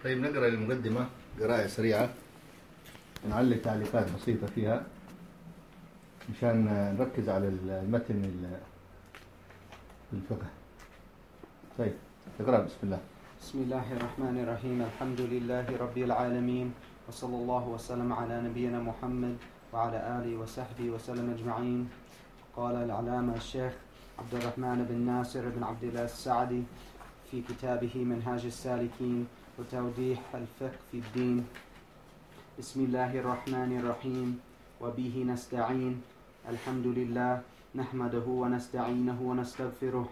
طيب نقرأ المقدمة قراءة سريعة، نعلق تعليقات بسيطة فيها مشان نركز على المتن الفقه. طيب اقرأ. بسم الله. بسم الله الرحمن الرحيم. الحمد لله رب العالمين، وصلى الله وسلم على نبينا محمد وعلى آله وصحبه وسلم أجمعين. قال العلامة الشيخ عبد الرحمن بن ناصر بن عبد الله السعدي في كتابه منهاج السالكين وتوضيح الفقه في الدين: بسم الله الرحمن الرحيم، وبه نستعين. الحمد لله نحمده ونستعينه ونستغفره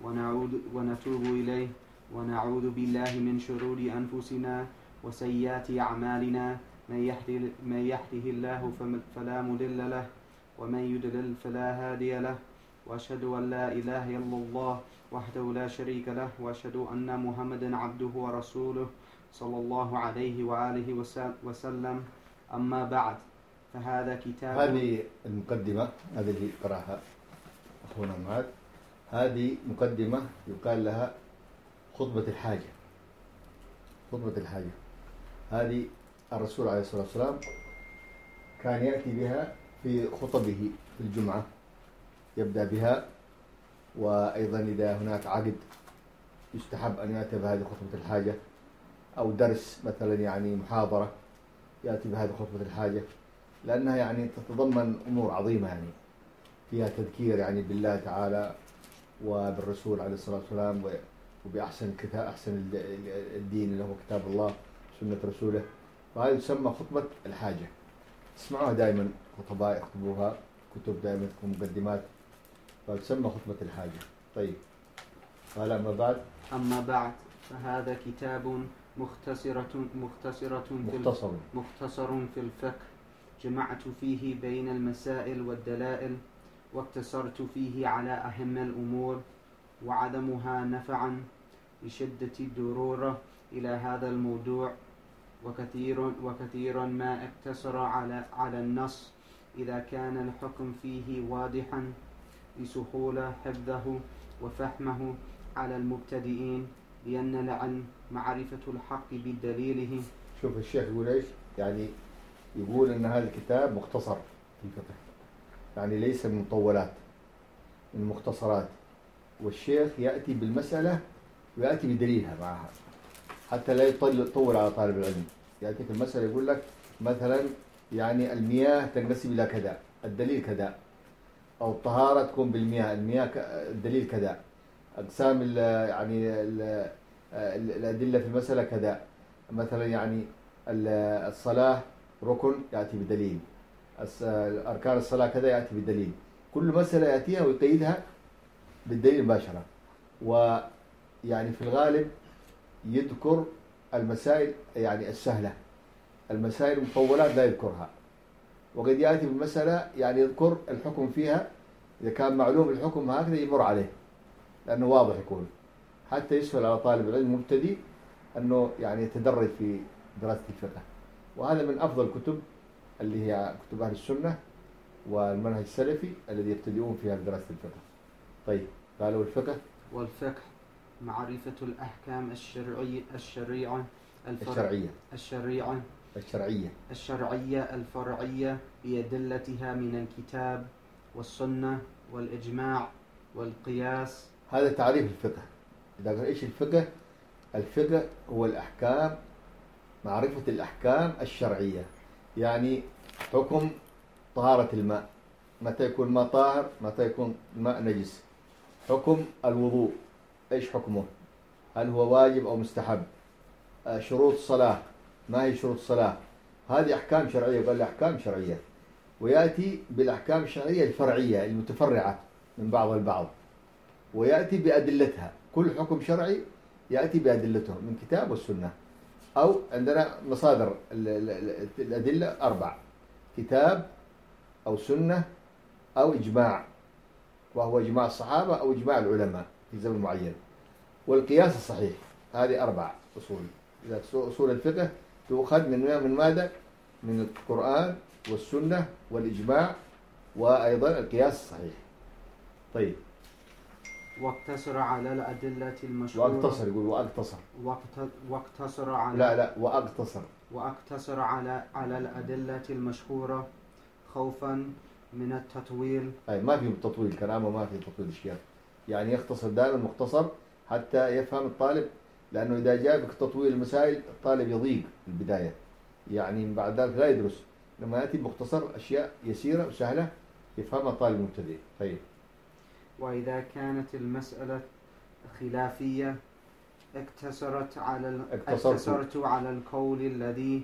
ونتوب إليه، ونعوذ بالله من شرور أنفسنا وسيئات أعمالنا. من يهده الله فلا مضل له، ومن يضلل فلا هادي له. وأشهد أن لا إله إلا الله وحده لا شريك له، وأشهد أن محمدا عبده ورسوله صلى الله عليه وآله وسلم. أما بعد، فهذا كتاب. هذه المقدمة هذه اللي قرأها أخونا معاذ، هذه مقدمة يقال لها خطبة الحاجة. خطبة الحاجة هذه الرسول عليه الصلاة والسلام كان يأتي بها في خطبه في الجمعة، يبدأ بها. وأيضا إذا هناك عقد يستحب أن يأتي بهذه خطبة الحاجة، أو درس مثلا يعني محاضرة يأتي بهذه خطبة الحاجة، لأنها يعني تتضمن أمور عظيمة، يعني فيها تذكير يعني بالله تعالى وبالرسول عليه الصلاة والسلام وبأحسن كتاب، أحسن الدين اللي هو كتاب الله سنة رسوله. وهذه تسمى خطبة الحاجة. اسمعوها دائما، خطباء يخطبوها، كتب دائما تكون مقدمات، فتسمى خطبة الحاجة. طيب قال أما بعد فهذا كتاب مختصر في الفقه، جمعت فيه بين المسائل والدلائل، واقتصرت فيه على أهم الأمور وعدمها نفعا لشدة الضرورة إلى هذا الموضوع. وكثيرا ما اقتصر على النص إذا كان الحكم فيه واضحا لسهولة حفظه وفهمه على المبتدئين، لأن العلم معرفة الحق بدليله. شوف الشيخ يقول إيش؟ يعني يقول أن هذا الكتاب مختصر في الفقه، يعني ليس من مطولات، من مختصرات. والشيخ يأتي بالمسألة ويأتي بدليلها معها، حتى لا يطول على طالب العلم. يأتي في المسألة يقول لك مثلا يعني المياه تنقسم إلى كذا، الدليل كذا، أو الطهارة تكون بالمياه، الدليل كذا، أقسام يعني الأدلة في المسألة كذا. مثلا يعني الصلاة ركن يأتي بدليل، أركان الصلاة كذا يأتي بدليل. كل مسألة يأتيها ويقيدها بالدليل مباشرة. ويعني في الغالب يذكر المسائل يعني السهلة، المسائل المطولات لا يذكرها. وقد يأتي بالمسألة يعني يذكر الحكم فيها، إذا كان معلوم الحكم هكذا يمر عليه لأنه واضح يكون، حتى يسهل على طالب العلم المبتدئ أنه يعني يتدرج في دراسة الفقه. وهذا من أفضل الكتب اللي هي كتب أهل السنة والمنهج السلفي الذي يبتدئون فيها دراسة الفقه. طيب قالوا والفقه معرفة الأحكام الشرعية الفرعية بأدلتها من الكتاب والسنة والإجماع والقياس. هذا تعريف الفقه. إذا قال إيش الفقه؟ الفقه هو الأحكام، معرفة الأحكام الشرعية، يعني حكم طهارة الماء، متى يكون الماء طاهر، متى يكون الماء نجس. حكم الوضوء إيش حكمه؟ هل هو واجب أو مستحب؟ شروط الصلاة، ما هي شروط الصلاة؟ هذه أحكام شرعية. قال أحكام شرعية. ويأتي بالأحكام الشرعية الفرعية المتفرعة من بعض البعض، ويأتي بأدلتها. كل حكم شرعي يأتي بأدلته من كتاب والسنة، أو عندنا مصادر الأدلة 4: كتاب أو سنة أو إجماع، وهو إجماع الصحابة أو إجماع العلماء في زمن معين، والقياس الصحيح. هذه 4 أصول. إذا أصول الفقه تؤخذ من ماذا؟ من القرآن والسنة والإجماع وأيضا القياس الصحيح. طيب واقتصر على الأدلة المشهورة. واقتصر، يقول واقتصر. واقتصر على لا واقتصر. واقتصر على الأدلة المشهورة خوفا من التطويل. أي ما في تطويل كلامه، ما في تطويل الشيخ، يعني يختصر دائما مختصر حتى يفهم الطالب، لأنه إذا جاء بك تطويل المسائل الطالب يضيق في البداية، يعني من بعد ذلك لا يدرس. لما يأتي بمختصر أشياء يسيرة وسهلة يفهمها الطالب المبتدئ. طيب. وإذا كانت المسألة خلافية اقتصرت على القول الذي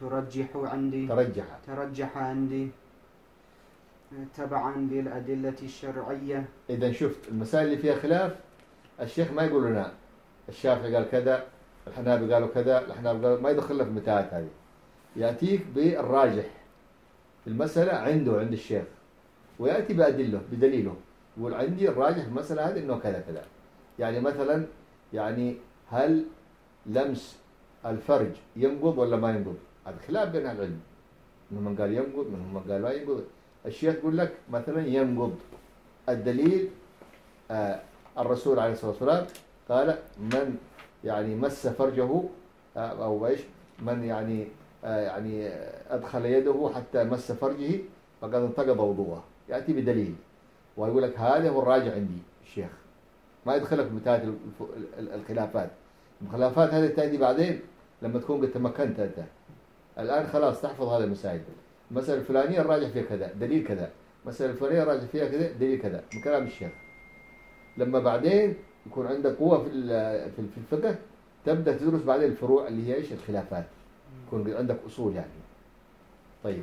ترجح عندي تبعا للأدلة الشرعية. إذا شفت المسائل اللي فيها خلاف الشيخ ما يقول لنا الشافعي قال كذا، الحنابلة قالوا كذا، الأحناف قالوا، ما يدخل لك في المتاهات هذه، يأتيك بالراجح في المسألة عند الشيخ، ويأتي بدليله، يقول عندي الراجح في المسألة هذه إنه كذا كذا. يعني مثلا يعني هل لمس الفرج ينقض ولا ما ينقض؟ هذا خلاف بين العلم، منهم من قال ينقض، منهم من قال لا ينقض. الشيخ يقول لك مثلا ينقض، الدليل الرسول عليه الصلاة والسلام قال من يعني مس فرجه أو إيش، من يعني أدخل يده حتى مس فرجه فقد انتقض وضوءه، يأتي بدليل ويقول لك هذا هو الراجع عندي الشيخ، ما يدخلك بمتاهات الخلافات. الخلافات هذه تأتي بعدين لما تكون قد تمكنت أنت. الآن خلاص تحفظ هذه المسائل، المسألة الفلانية الراجح فيها كذا دليل كذا، المسألة الفلانية الراجح فيها كذا دليل كذا من كلام الشيخ. لما بعدين يكون عندك قوة في الفقه تبدأ تدرس بعدين الفروع اللي هي إيش الخلافات، يكون عندك أصول يعني. طيب.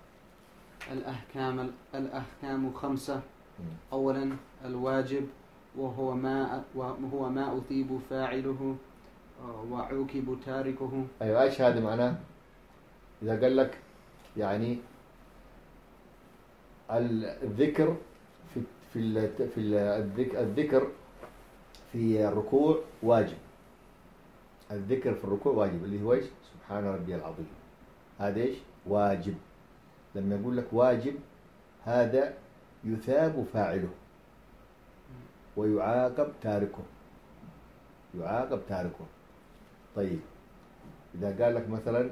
الأحكام 5. أولا الواجب وهو ما أثيب فاعله وعوقب تاركه. أيوة، إيش هذا معناه؟ إذا قال لك يعني الذكر الذكر في الركوع واجب، الذكر في الركوع واجب اللي هو إيش؟ سبحان ربي العظيم، هذا إيش؟ واجب. لما يقول لك واجب هذا يثاب فاعله ويعاقب تاركه، طيب. إذا قال لك مثلا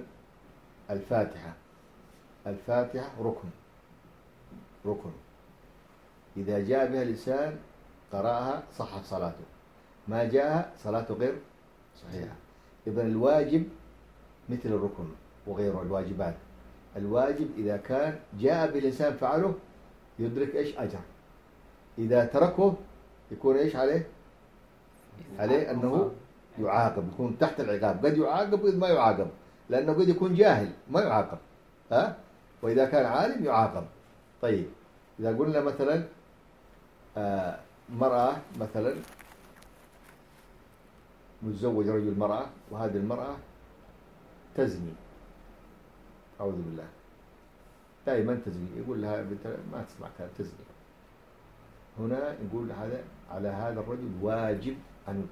الفاتحة ركن، إذا جاء بها الإنسان قرأها صحت صلاته، ما جاءها صلاته غير صحيحة. إذن الواجب مثل الركن وغيره الواجبات. الواجب إذا كان جاء بالإنسان فعله يدرك إيش أجر، إذا تركه يكون إيش عليه أنه يعاقب، يكون تحت العقاب، قد يعاقب وقد ما يعاقب، لأنه قد يكون جاهل ما يعاقب، وإذا كان عالم يعاقب. طيب. إذا قلنا مثلا مرأة مثلا متزوج رجل مرأة، وهذه المرأة تزني، أعوذ بالله، دائما تزني، يقول لها ما تسمع كلام تزني، هنا يقول هذا على هذا الرجل واجب أن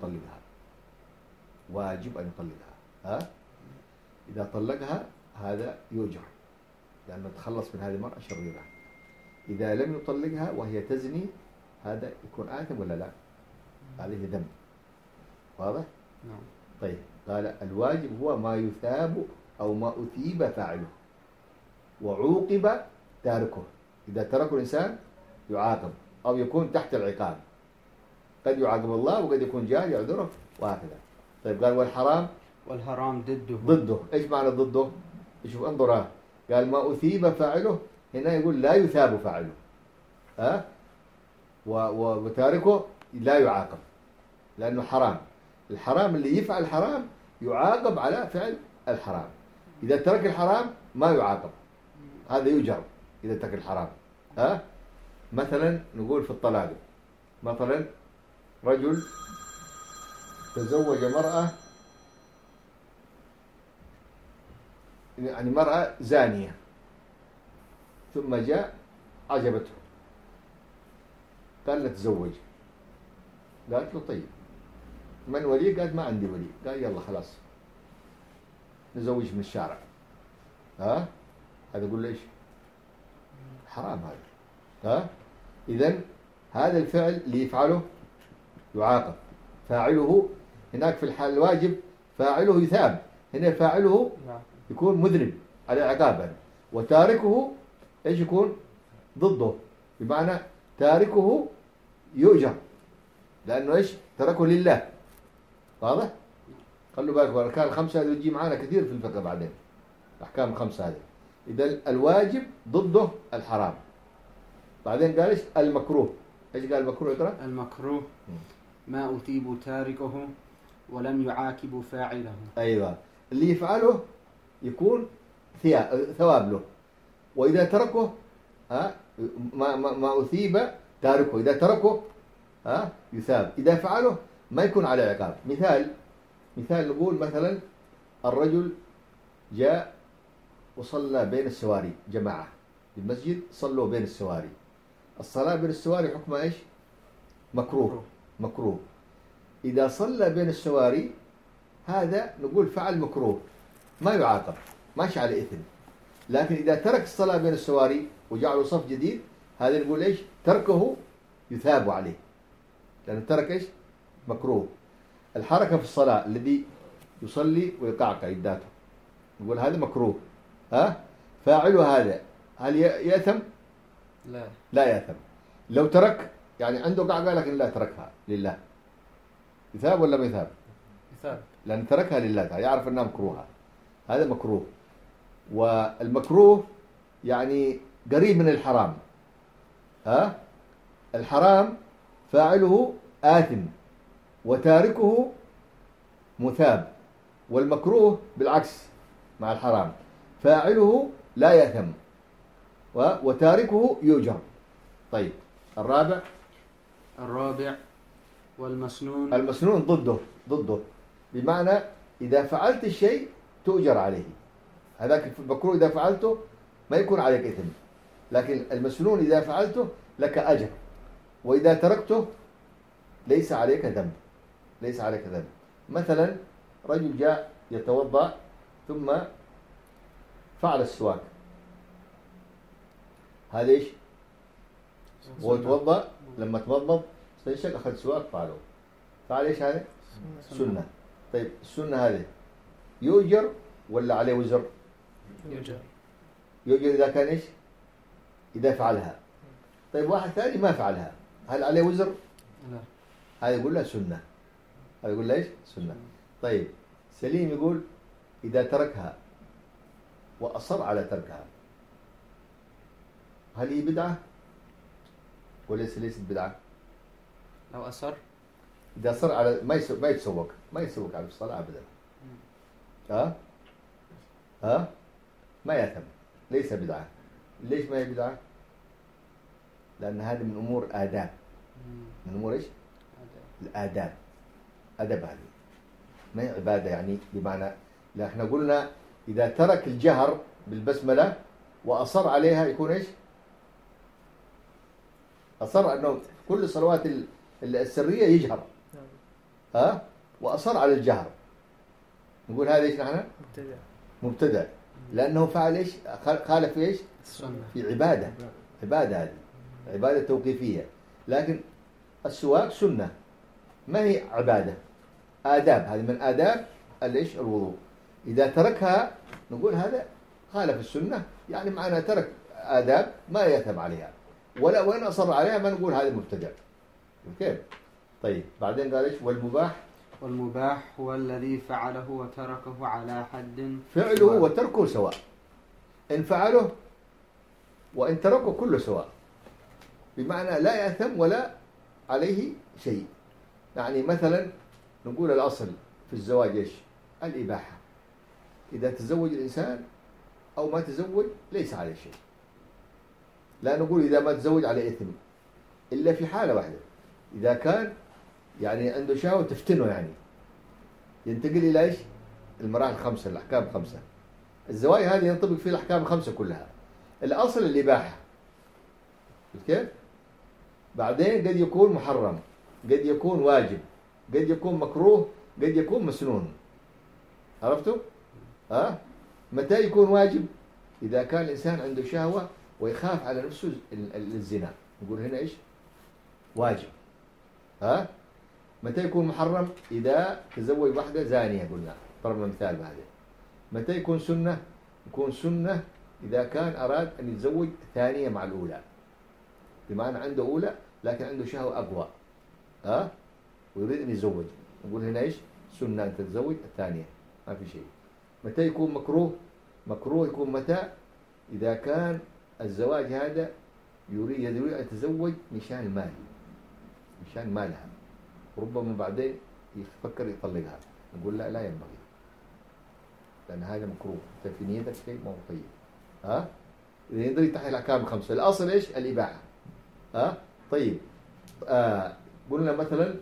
يطلقها، إذا طلقها هذا يؤجر لأنه تخلص من هذه المرأة شريرة. إذا لم يطلقها وهي تزني هذا يكون آثم ولا لا؟ عليه ذنب، واضح؟ نعم. طيب. قال الواجب هو ما يثاب أو ما أثيب فاعله وعوقب تاركه، إذا تركه الإنسان يعاقب أو يكون تحت العقاب، قد يعاقب الله وقد يكون جاهل يعذره وهكذا. طيب. قال والحرام ضده. إيش معنى ضده؟ شوف انظر، قال ما أثيب فاعله، هنا يقول لا يثاب فاعله، وتاركه لا يعاقب لأنه حرام. الحرام اللي يفعل الحرام يعاقب على فعل الحرام، إذا ترك الحرام ما يعاقب، هذا يجر إذا ترك الحرام. مثلا نقول في الطلاق، مثلا رجل تزوج مرأة، يعني مرأة زانية، ثم جاء عجبته قال له تزوج، قالت له طيب من ولي؟ قالت ما عندي ولي. قال يلا خلاص نزوج من الشارع. هذا يقول له ايش؟ حرام هذا. إذن هذا الفعل اللي يفعله يعاقب. فاعله هناك في الحال الواجب فاعله يثاب، هنا فاعله يكون مذنب على عقابا، وتاركه ايش يكون؟ ضده، بمعنى تاركه يؤجر، لأنه ايش؟ تركه لله. واضح؟ خلوا بالكم الأركان الخمسة هذه تجي معانا كثير في الفقه بعدين، الأحكام الخمسة هذه. إذا الواجب ضده الحرام. بعدين قال ايش؟ المكروه. ايش قال المكروه؟ اقرأ. المكروه ما أثيب تاركه ولم يعاقب فاعله. أيوة، اللي يفعله يكون ثواب له، وإذا تركه ما أثيب تاركه، إذا تركه يثاب، إذا فعله ما يكون عليه عقاب. مثال نقول مثلا الرجل جاء وصلى بين السواري جماعة في المسجد، صلوا بين السواري. الصلاة بين السواري حكمها ايش؟ مكروه. إذا صلى بين السواري هذا نقول فعل مكروه، ما يعاقب، ماشي على إثم. لكن إذا ترك الصلاة بين السواري وجعلوا صف جديد، هذا نقول ايش؟ تركه يثاب عليه، لأنه ترك ايش؟ مكروه. الحركة في الصلاة الذي يصلي ويقعقع يداته، نقول هذا مكروه. فاعله هذا هل يأثم؟ لا يأثم. لو ترك يعني عنده قعقع لكن لا تركها لله، يثاب ولا ما يثاب؟ يثاب، لأن تركها لله، يعرف أنها مكروهة، هذا مكروه. والمكروه يعني قريب من الحرام. الحرام فاعله آثم وتاركه مثاب، والمكروه بالعكس مع الحرام، فاعله لا يأثم وتاركه يؤجر. طيب الرابع والمسنون. المسنون ضده، بمعنى إذا فعلت الشيء تؤجر عليه. هذاك المكروه إذا فعلته ما يكون عليك إثم، لكن المسنون إذا فعلته لك أجر، وإذا تركته ليس عليك ذنب. مثلا رجل جاء يتوضأ ثم فعل السواك، هذا ايش؟ هو يتوضأ لما تمضمض استنشق أخذ سواك فعل ايش هذا؟ سنة. طيب السنة هذه يؤجر ولا عليه وزر؟ يؤجر إذا كان ايش؟ إذا فعلها. طيب واحد ثاني ما فعلها، هل عليه وزر؟ لا. هذا يقول له سنة، هذا يقول له ايش؟ سنة. طيب سليم يقول إذا تركها وأصر على تركها، هل هي بدعة وليس ليست بدعة؟ لو أصر، إذا أصر على ما يتسوق على الصلاة أبدا. ما يأثم، ليس بدعة. ليش ما هي بدعة؟ لأن هذه من أمور آداب. من أمور إيش؟ الآداب، أدب هذه، ما هي عبادة يعني. بمعنى لا، احنا قلنا إذا ترك الجهر بالبسملة وأصر عليها يكون إيش؟ أصر أنه كل الصلوات السرية يجهر، وأصر على الجهر، نقول هذا إيش؟ نحن مبتدع، لأنه فعل إيش؟ خالف إيش؟ في عبادة هذه عبادة توقيفية. لكن السواك سنة، ما هي عبادة، آداب، هذه من آداب الإيش؟ الوضوء. إذا تركها نقول هذا خالف السنة، يعني معنى ترك آداب ما يثم عليها، ولا وين أصر عليها ما نقول هذا مبتدع. كيف؟ طيب بعدين قال إيش؟ والمباح هو الذي فعله وتركه على حد. فعله وتركه سواء، إن فعله وإن تركه كله سواء، بمعنى لا يأثم ولا عليه شيء. يعني مثلا نقول الأصل في الزواج إيش؟ الإباحة. إذا تزوج الإنسان أو ما تزوج ليس عليه شيء، لا نقول إذا ما تزوج عليه إثم، إلا في حالة واحدة، إذا كان يعني عنده شهوة تفتنه، يعني ينتقل إلى إيش؟ المراحل الخمسة، الأحكام الخمسة. الزواج هذه ينطبق فيه الأحكام الخمسة كلها. الأصل الإباحة، كيف؟ بعدين قد يكون محرم، قد يكون واجب، قد يكون مكروه، قد يكون مسنون. عرفتوا؟ متى يكون واجب؟ إذا كان الإنسان عنده شهوة ويخاف على نفسه الزنا، نقول هنا إيش؟ واجب. متى يكون محرم؟ إذا تزوج واحدة زانية قلنا، ضربنا مثال بهذا. متى يكون سنة؟ يكون سنة إذا كان أراد أن يتزوج ثانية مع الأولى، بمعنى عنده أولى لكن عنده شهوة أقوى ويريد أن يتزوج، نقول هنا إيش؟ سنة أن تتزوج الثانية، ما في شيء. متى يكون مكروه؟ مكروه يكون متى؟ إذا كان الزواج هذا يريد أن يتزوج مشان المال، مشان مالها، ربما بعدين يفكر يطلقها، نقول لا ينبغي، لأن هذا مكروه، أنت في نيتك شيء ما هو طيب. إذا يدري تحت الأحكام الخمسة. الأصل إيش؟ الإباحة. طيب، قلنا مثلا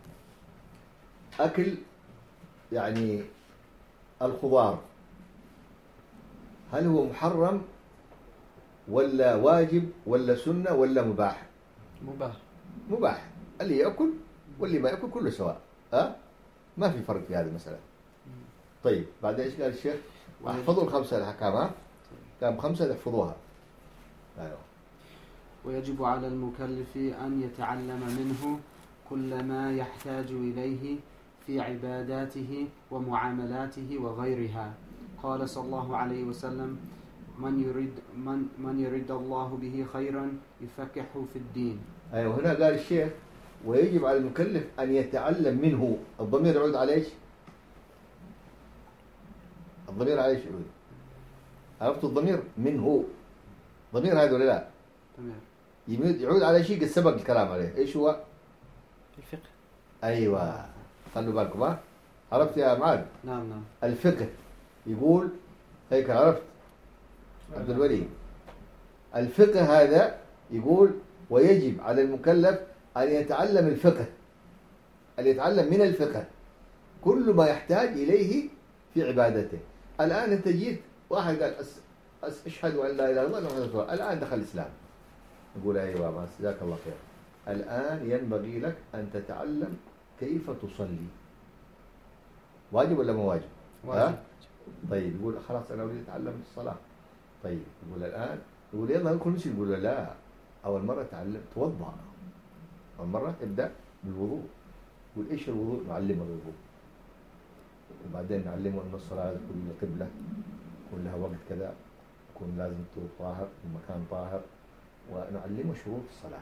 أكل يعني الخضار، هل هو محرم ولا واجب ولا سنة ولا مباح؟ مباح. اللي يأكل واللي ما يأكل كله سواء، ما في فرق في هذه المسألة. طيب بعد إيش قال الشيخ؟ احفظوا الخمسة الأحكام، كم 5 تحفظوها. أيوه. ويجب على المكلف أن يتعلم منه كل ما يحتاج إليه في عباداته ومعاملاته وغيرها. قال صلى الله عليه وسلم: من يريد الله به خيرا يفقهه في الدين. أيوه. هنا قال الشيخ: ويجب على المكلف أن يتعلم منه. الضمير يعود على إيش؟ الضمير على إيش يعود؟ عرفت الضمير؟ منه ضمير هذا ولا لا؟ تمام. يعود على شيء قد سبق الكلام عليه. إيش هو؟ الفقه. أيوة، خلوا بالكم. عرفت يا معاذ؟ نعم. الفقه يقول هيك، عرفت عبد الولي؟ الفقه هذا يقول ويجب على المكلف أن يتعلم الفقه، أن يتعلم من الفقه كل ما يحتاج إليه في عبادته. الآن أنت جيت واحد قال أشهد أن لا إله إلا الله محمد رسول الله، الآن دخل الإسلام، نقول أيوة ما جزاك الله خير، الآن ينبغي لك أن تتعلم كيف تصلي. واجب ولا مو واجب؟ واجب. طيب يقول خلاص أنا أريد أتعلم الصلاة. طيب يقول الآن، يقول يلا ندخل نسجد، يقول لا، أول مرة تعلم توضأ، أول مرة ابدأ بالوضوء. يقول إيش الوضوء؟ نعلمه الوضوء، وبعدين نعلمه أن الصلاة تكون قبلة، يكون لها وقت كذا، يكون لازم تكون طاهر ومكان طاهر، ونعلمه شروط الصلاة.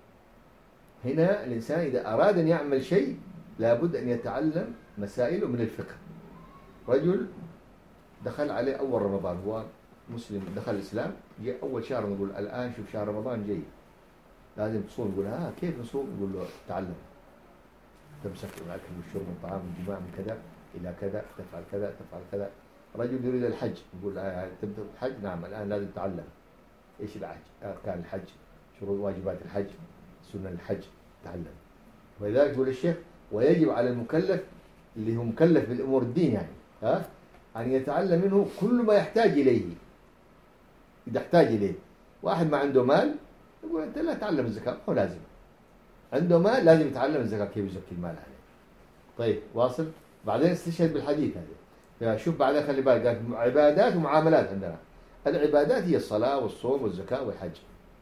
هنا الإنسان إذا أراد أن يعمل شيء لابد أن يتعلم مسائله من الفقه. رجل دخل عليه أول رمضان، هو مسلم دخل الإسلام، جاء أول شهر نقول الآن شوف شهر رمضان جاي لازم تصوم، يقول كيف نصوم؟ يقول له تعلم، تمسك الأكل والشرب والطعام والجماع من كذا إلى كذا، تفعل كذا تفعل كذا. رجل يريد الحج، يقول تبدأ الحج، نعم الآن لازم تعلم إيش الحج، أركان الحج، شروط واجبات الحج، سنن الحج، تعلم. ولذلك يقول الشيخ ويجب على المكلف اللي هو مكلف بالأمور الدين يعني أن يتعلم منه كل ما يحتاج إليه. إذا احتاج إليه، واحد ما عنده مال يقول أنت لا تعلم الزكاة، هو لازم عنده مال لازم يتعلم الزكاة كيف يزكي المال عليه. طيب واصل. بعدين استشهد بالحديث هذا، شوف بعدين خلي بالك، قال عبادات ومعاملات. عندنا العبادات هي الصلاة والصوم والزكاة والحج،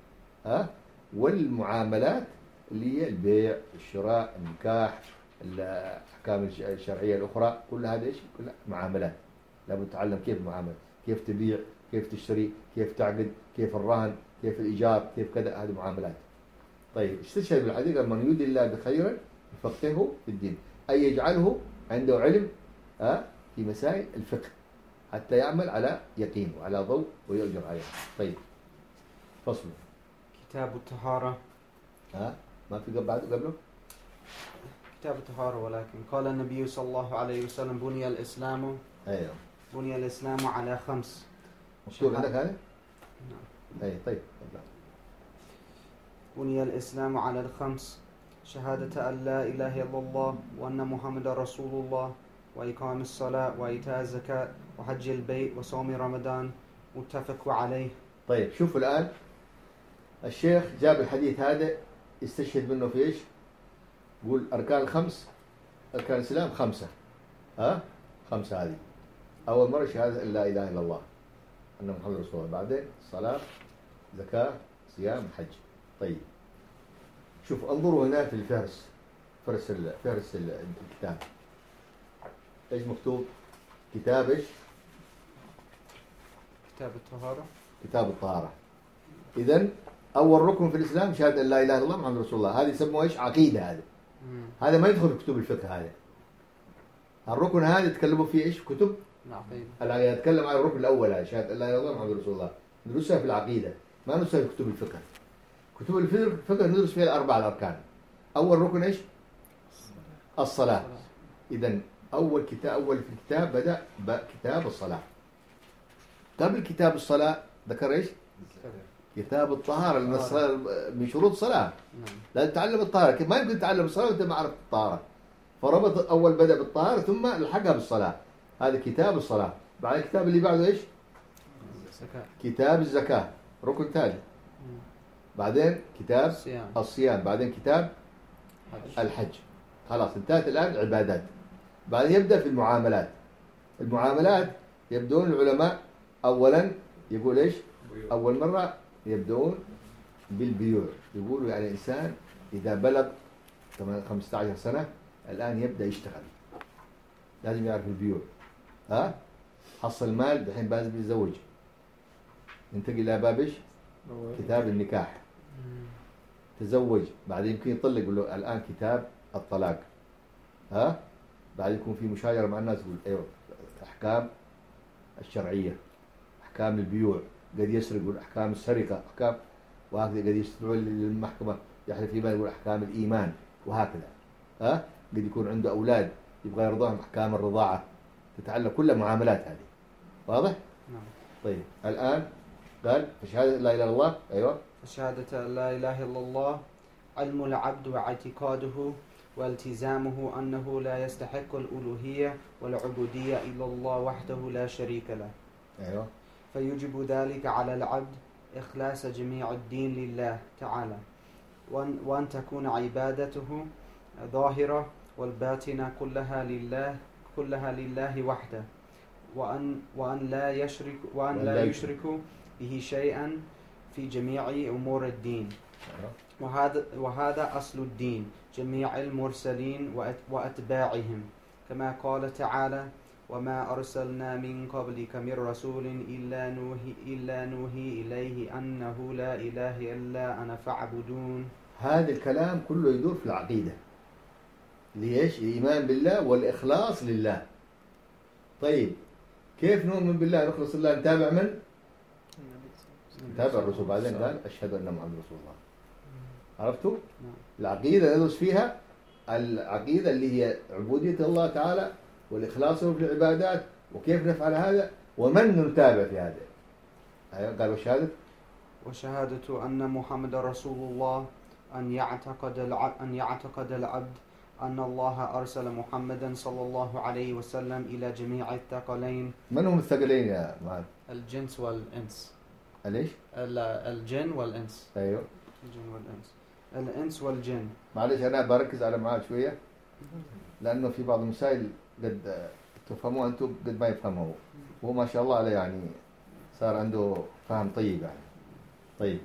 والمعاملات اللي هي البيع الشراء النكاح الأحكام الشرعية الأخرى، كل هذا إيش؟ كلها معاملات، لابد تتعلم كيف معاملة، كيف تبيع، كيف تشتري، كيف تعقد، كيف الرهن، كيف الإيجار، كيف كذا، هذه معاملات. طيب استشهد بالحديث من يريد الله بخيرا يفقهه في الدين، أي يجعله عنده علم في مسائل الفقه حتى يعمل على يقين وعلى ضوء ويؤجر عليه. طيب فصل كتاب الطهارة. ما في قبله كتاب الطهارة، ولكن قال النبي صلى الله عليه وسلم بني الإسلام بني الإسلام على 5. مكتوب عندك هذا؟ نعم. طيب بني الإسلام على 5: شهادة أن لا إله إلا الله وأن محمد رسول الله، وإقام الصلاة وإيتاء الزكاة وحج البيت وصوم رمضان، متفق عليه. طيب شوفوا الآن الشيخ جاب الحديث هذا يستشهد منه في إيش؟ يقول أركان 5، أركان الإسلام 5. 5 هذه. أول مرة شهادة أن لا إله إلا الله أن محمد رسول الله، بعدين صلاة زكاة صيام حج. طيب شوف انظروا هنا في الفهرس، فهرس الكتاب. ايش مكتوب؟ كتاب ايش؟ كتاب الطهارة. كتاب الطهارة. إذن أول ركن في الإسلام شهادة أن لا إله إلا الله محمد رسول الله. هذه يسموها إيش؟ عقيدة. هذا ما يدخل في كتب الفقه. هذا الركن هذا يتكلموا فيه إيش؟ كتب العقيدة. يتكلم عن الركن الأول هذا شهادة أن لا إله إلا الله محمد رسول الله. ندرسها في العقيدة، ما ندرسها في كتب الفقه. كتب الفقه ندرس فيها الأربع الأركان. أول ركن إيش؟ الصلاة. إذن أول في الكتاب بدأ بكتاب الصلاة. قبل كتاب الصلاة ذكر إيش؟ كتاب الطهارة، لأن الصلاة من شروط الصلاة. لازم تتعلم الطهارة، ما يمكن تتعلم الصلاة وأنت ما عرفت الطهارة. فربط أول بدأ بالطهارة ثم لحقها بالصلاة. هذا كتاب الصلاة. بعد الكتاب اللي بعده إيش؟ كتاب الزكاة، ركن ثاني. بعدين كتاب الصيام. بعدين كتاب الحج. خلاص انتهت الآن العبادات. بعدين يبدأ في المعاملات. المعاملات يبدون العلماء أولا يقول إيش؟ أول مرة يبدأون بالبيوع. يقولوا يعني الإنسان إذا بلغ 15 سنة الآن يبدأ يشتغل، لازم يعرف البيوع. حصل مال دحين لازم يتزوج. ينتقل إلى باب إيش؟ كتاب النكاح. تزوج، بعدين يمكن يطلق، يقول له الآن كتاب الطلاق. بعد يكون في مشاجرة مع الناس، يقول أيوة أحكام الشرعية، أحكام البيوع. قد يسرق يقول أحكام السرقة، أحكام، وهكذا. قد يستدعون للمحكمة يحلف فيما يقول أحكام الإيمان، وهكذا. قد يكون عنده أولاد يبغى يرضاهم، أحكام الرضاعة. تتعلق كل معاملات هذه. واضح؟ نعم. طيب الآن قال فشهادة لا إله إلا الله. أيوة. فشهادة لا إله إلا الله علم العبد واعتقاده والتزامه أنه لا يستحق الألوهية والعبودية إلا الله وحده لا شريك له. أيوة. فيجب ذلك على العبد إخلاص جميع الدين لله تعالى، وأن تكون عبادته ظاهرة والباطنة كلها لله وحده، وأن لا يشرك به شيئا في جميع أمور الدين. وهذا أصل الدين جميع المرسلين وأتباعهم، كما قال تعالى: وما أرسلنا من قبلك من رسول إلا نوحي إليه أنه لا إله إلا أنا فاعبدون. هذا الكلام كله يدور في العقيدة. ليش؟ الإيمان بالله والإخلاص لله. طيب كيف نؤمن بالله نخلص لله؟ نتابع من؟ نتابع الرسول. بعدين قال أشهد أن محمد رسول الله. عرفتوا؟ العقيدة ندرس فيها العقيدة اللي هي عبودية الله تعالى والإخلاص له في العبادات، وكيف نفعل هذا، ومن نتابع في هذا. قال وشهادة أن محمد رسول الله أن يعتقد العبد أن الله أرسل محمدا صلى الله عليه وسلم إلى جميع الثقلين. من هم الثقلين يا معاذ؟ الجنس والإنس. ليش؟ الجن والإنس. أيوه. الجن والإنس. الإنس والجن. معلش أنا بركز على معاذ شوية، لأنه في بعض المسائل قد تفهموها أنتم قد ما يفهموا هو. ما شاء الله عليه يعني صار عنده فهم طيب يعني. طيب.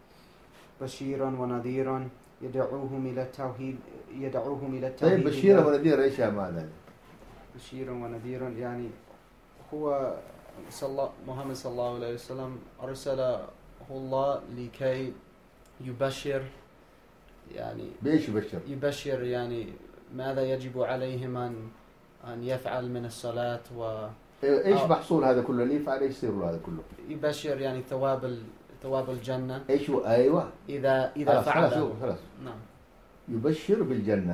بشيرا ونذيرا يدعوهم إلى التوحيد. طيب بشيرا ونذيرا إيش يا معاذ؟ بشيرا ونذيرا يعني هو محمد صلى الله عليه وسلم أرسله الله لكي يبشر، يعني بإيش يبشر يعني ماذا يجب عليهم أن يفعل من الصلاة إيش محصول هذا كله؟ اللي يفعل إيش يصير له هذا كله؟ يبشر يعني ثواب الجنة. إيش هو؟ أيوة. إذا فعل. خلاص. نعم. يبشر بالجنة.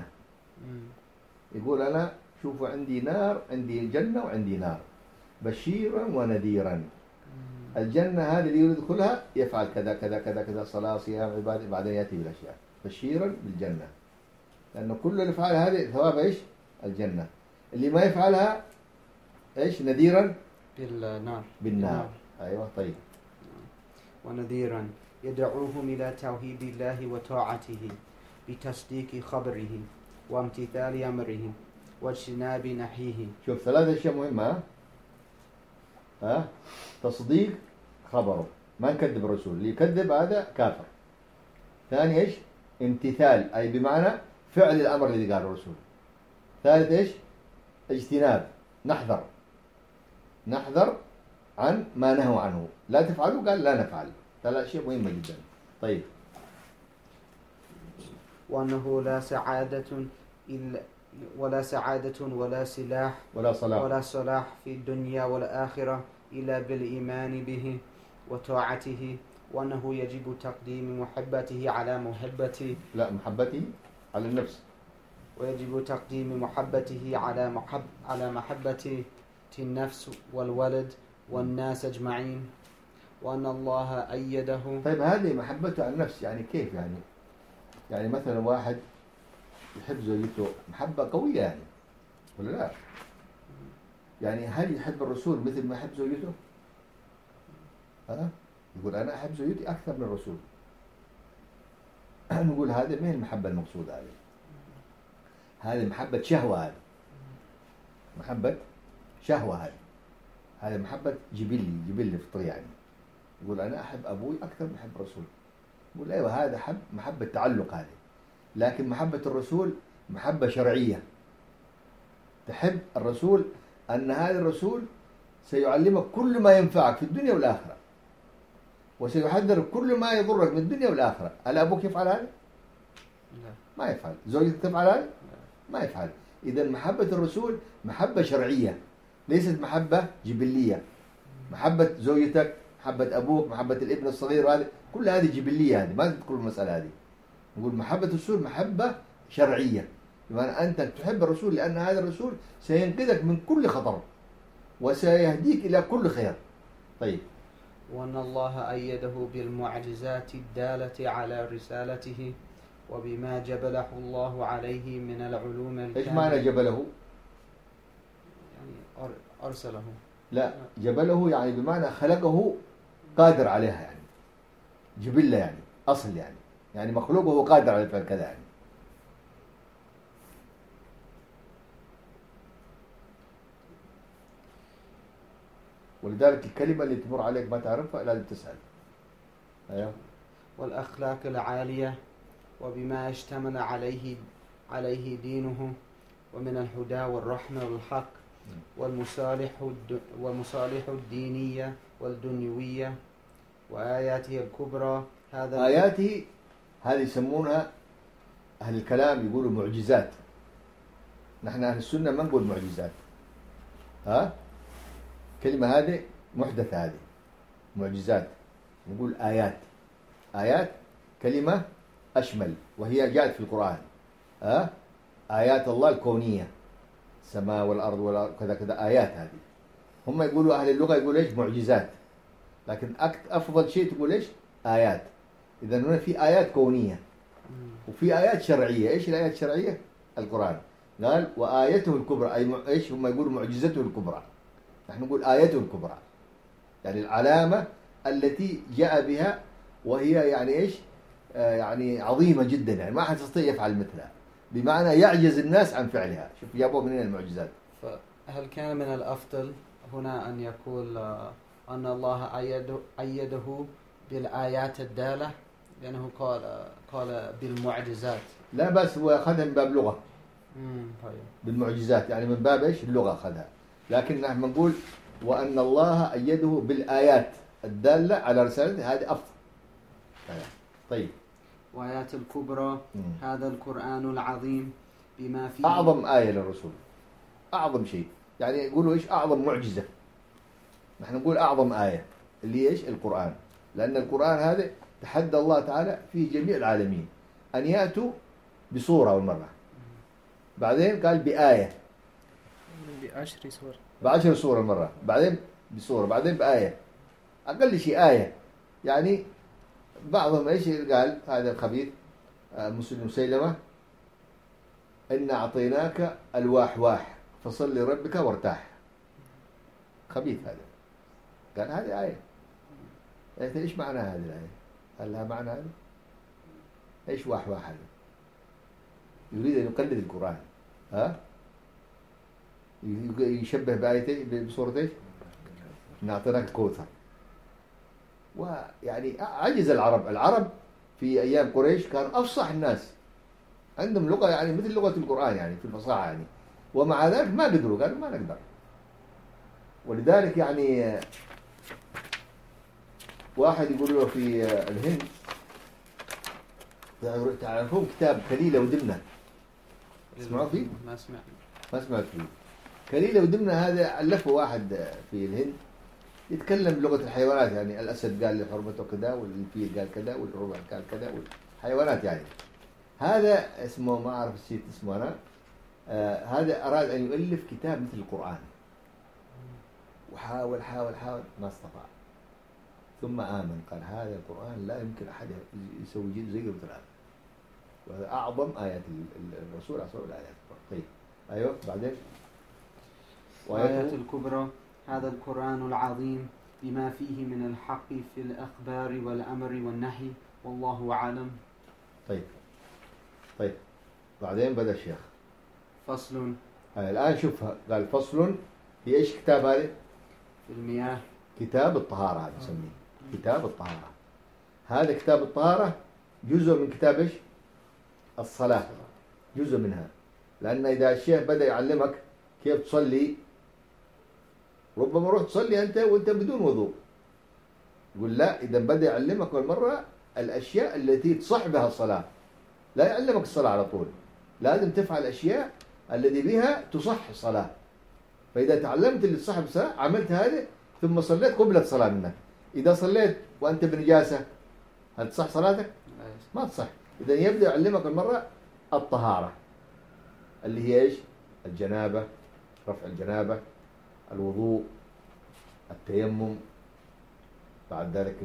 يقول أنا شوفوا عندي نار، عندي جنة وعندي نار، بشيرا ونذيرا. الجنة هذه اللي يريد يدخلها يفعل كذا كذا كذا كذا، صلاة صيام عبادة، بعدين يأتي بالأشياء. بشيرا بالجنة، لأنه كل اللي يفعل هذه ثواب إيش؟ الجنة. اللي ما يفعلها إيش؟ نذيرا بالنار. أيوة. طيب. ونذيرا يدعوهم إلى توحيد الله وطاعته بتصديق خبره وامتثال أمره واجتناب نهيه. شوف 3 أشياء مهمة. تصديق خبره، ما نكذب الرسول، اللي يكذب هذا كافر. ثاني إيش؟ امتثال، أي بمعنى فعل الأمر الذي قاله الرسول. ثالث إيش؟ اجتناب، نحذر عن ما نهوا عنه، لا تفعلوا قال لا نفعل. ثلاث شيء مهمة جدا. طيب. وأنه لا سعادة إلا ولا سلاح ولا صلاح في الدنيا والآخرة إلا بالإيمان به وطاعته، وأنه يجب تقديم محبته على محبته، لا، محبته على النفس، ويجب تقديم محبته على محبة النفس والولد والناس أجمعين، وأن الله أيده. طيب هذه محبته على النفس يعني كيف يعني مثلا واحد يحب زوجته محبة قوية يعني، ولا لا؟ يعني هل يحب الرسول مثل ما يحب زوجته؟ يقول أنا أحب زوجتي أكثر من الرسول. نقول هذا ما هي المحبة المقصودة، هذه محبة شهوة، محبة شهوة، هذه محبة جبلي فطري يعني. يقول أنا أحب أبوي أكثر من أحب الرسول. يقول أيوة هذا محبة تعلق هذه. لكن محبة الرسول محبة شرعية، تحب الرسول أن هذا الرسول سيعلمك كل ما ينفعك في الدنيا والآخرة، وسيحذرك كل ما يضرك من الدنيا والآخرة. هل أبوك يفعل هذا؟ لا. ما يفعل. زوجتك تفعل هذا؟ ما يفعل. إذا محبة الرسول محبة شرعية، ليست محبة جبلية. محبة زوجتك، محبة أبوك، محبة الابن الصغير، هذه كل هذه جبلية، هذه ما تدخل المسألة هذه. نقول محبة الرسول محبة شرعية، بمعنى أنت تحب الرسول لأن هذا الرسول سينقذك من كل خطر وسيهديك إلى كل خير. طيب. وأن الله أيده بالمعجزات الدالة على رسالته وبما جبله الله عليه من العلوم الكاملة. إيش معنى جبله؟ يعني أرسله. لا، جبله يعني بمعنى خلقه قادر عليها يعني، جبلة يعني أصل يعني مخلوقه قادر على فعل كذا يعني. ولذلك الكلمة اللي تمر عليك ما تعرفها لازم تسأل. أيوه. والأخلاق العالية وبما اشتمل عليه دينه ومن الهدى والرحمة والحق والمصالح الدينية والدنيوية وآياته الكبرى. آياته هذه يسمونها أهل الكلام يقولوا معجزات. نحن أهل السنة ما نقول معجزات. كلمة هذه محدثة، هذه معجزات. نقول آيات كلمة أشمل، وهي جاءت في القرآن. آيات الله الكونية، السماء والأرض كذا آيات. هذه هم يقولوا أهل اللغة يقولوا إيش؟ معجزات. لكن أفضل شيء تقول إيش؟ آيات. إذا هنا في آيات كونية وفي آيات شرعية. إيش الآيات الشرعية؟ القرآن. قال وآيته الكبرى، أي إيش هم يقولوا؟ معجزته الكبرى. نحن نقول آيته الكبرى، يعني العلامة التي جاء بها، وهي يعني إيش؟ يعني عظيمة جدا، يعني ما حد يستطيع يفعل مثلها، بمعنى يعجز الناس عن فعلها. شوف جابوه منين المعجزات. فهل كان من الأفضل هنا أن يقول أن الله أيده بالآيات الدالة، لأنه قال بالمعجزات؟ لا، بس هو أخذها من باب لغة. طيب. بالمعجزات يعني من باب إيش؟ اللغة أخذها. لكن نحن نقول وأن الله أيده بالآيات الدالة على رسالته، هذه أفضل. طيب. وآيات الكبرى هذا القرآن العظيم بما فيه أعظم آية للرسول، أعظم شيء، يعني يقولوا إيش؟ أعظم معجزة. نحن نقول أعظم آية اللي هي إيش؟ القرآن. لأن القرآن هذا تحدى الله تعالى في جميع العالمين أن يأتوا بصورة أول مرة، بعدين قال بآية، ب10 صور المرة، بعدين بصورة، بعدين بآية، أقل شيء آية. يعني بعضهم إيش قال؟ هذا الخبيث مسيلمة إن أعطيناك الواح فصل لربك وارتاح. خبيث هذا قال هذه آية. قلت إيش معنى هذه الآية؟ هل لها معنى هذا؟ إيش واح هذا؟ يريد أن يقلد القرآن. يشبه بآيتين بصورة إيش؟ إن أعطيناك الكوثر. ويعني عجز العرب في أيام قريش كان أفصح الناس، عندهم لغة يعني مثل لغة القرآن يعني في الفصاحة يعني، ومع ذلك ما قدروا، قالوا ما نقدر. ولذلك يعني واحد يقول له في الهند، تعرفون كتاب كليلة ودمنة؟ تسمعوا فيه؟ ما سمعت. ما سمعت فيه. كليلة ودمنة هذا ألفه واحد في الهند يتكلم بلغة الحيوانات، يعني الأسد قال لحرمته كذا، والفيل قال كذا، والربع قال كذا، والحيوانات يعني. هذا اسمه ما أعرف نسيت اسمه أنا. هذا أراد أن يؤلف كتاب مثل القرآن، وحاول ما استطاع، ثم آمن قال هذا القرآن لا يمكن أحد يسوي زيه مثل هذا، وهذا أعظم آيات الرسول عليه الصلاة والسلام. طيب أيوه بعدين وآيات الكبرى هذا القرآن العظيم بما فيه من الحق في الأخبار والأمر والنهي والله أعلم. طيب بعدين بدأ الشيخ فصل. الآن شوفها، قال فصل في إيش كتاب هذا؟ في المياه. كتاب الطهارة هذا نسميه كتاب الطهارة. هذا كتاب الطهارة جزء من كتاب إيش؟ الصلاة، جزء منها. لأن إذا الشيخ بدأ يعلمك كيف تصلي، ربما روح تصلي أنت وأنت بدون وضوء، يقول لا، إذا بدأ يعلمك بالمرة الأشياء التي تصح بها الصلاة، لا يعلمك الصلاة على طول، لازم تفعل الأشياء التي بها تصح الصلاة. فإذا تعلمت اللي تصح بالصلاة عملت هذه ثم صليت قبلت صلاة منك. إذا صليت وأنت بنجاسة هل تصح صلاتك؟ ما تصح. إذا يبدأ يعلمك المرة الطهارة اللي هي إيش؟ الجنابة، رفع الجنابة، الوضوء، التيمم، بعد ذلك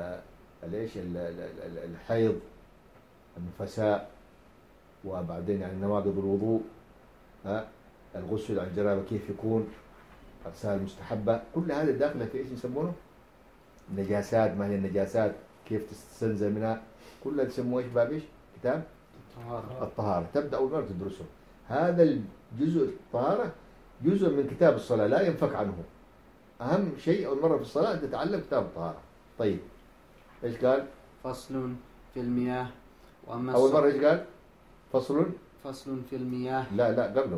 الحيض، النفساء، وبعدين يعني نواقض الوضوء، الغسل عن الجنابة كيف يكون، الأغسال المستحبة، كل هذا داخله في ايش يسمونه؟ النجاسات، ما هي النجاسات، كيف تستنزه منها، كلها تسموه ايش؟ باب ايش؟ كتاب الطهارة. تبدأ أول مرة تدرسه. هذا الجزء الطهارة جزء من كتاب الصلاة لا ينفك عنه. أهم شيء أول مرة في الصلاة أن تتعلم كتاب الطهارة. طيب ايش قال؟ فصل في المياه. وأما أول مرة ايش قال؟ فصل في المياه. لا قبله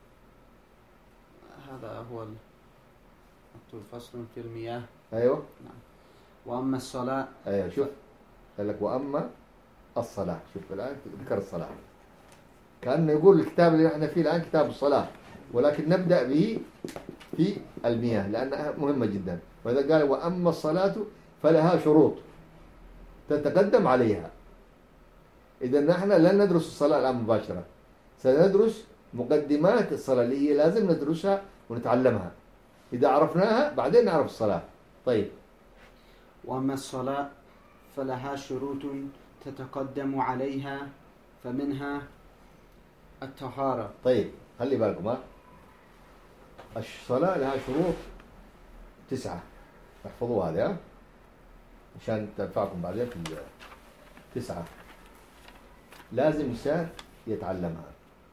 هذا هو مكتوب فصل في المياه. أيوه نعم. وأما الصلاة. أيوه شوف قال لك وأما الصلاة. شوف الآن ذكر الصلاة كأنه يقول الكتاب اللي احنا فيه الآن كتاب الصلاة، ولكن نبدأ به في المياه لأنها مهمة جدا. وإذا قال وأما الصلاة فلها شروط تتقدم عليها. إذا نحن لن ندرس الصلاة الآن مباشرة، سندرس مقدمات الصلاة اللي هي لازم ندرسها ونتعلمها. إذا عرفناها بعدين نعرف الصلاة. طيب وأما الصلاة فلها شروط تتقدم عليها، فمنها الطهارة. طيب خلي بالكم، الصلاة لها شروط 9، احفظوا هذه عشان تنفعكم بعدين في 9 لازم الإنسان يتعلمها.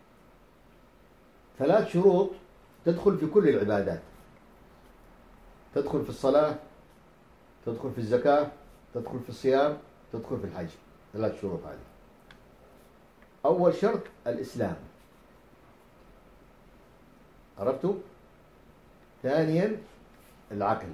3 شروط تدخل في كل العبادات، تدخل في الصلاة، تدخل في الزكاة، تدخل في الصيام، تدخل في الحج. 3 شروط هذه. أول شرط الإسلام، عرفتوا؟ ثانيا العقل،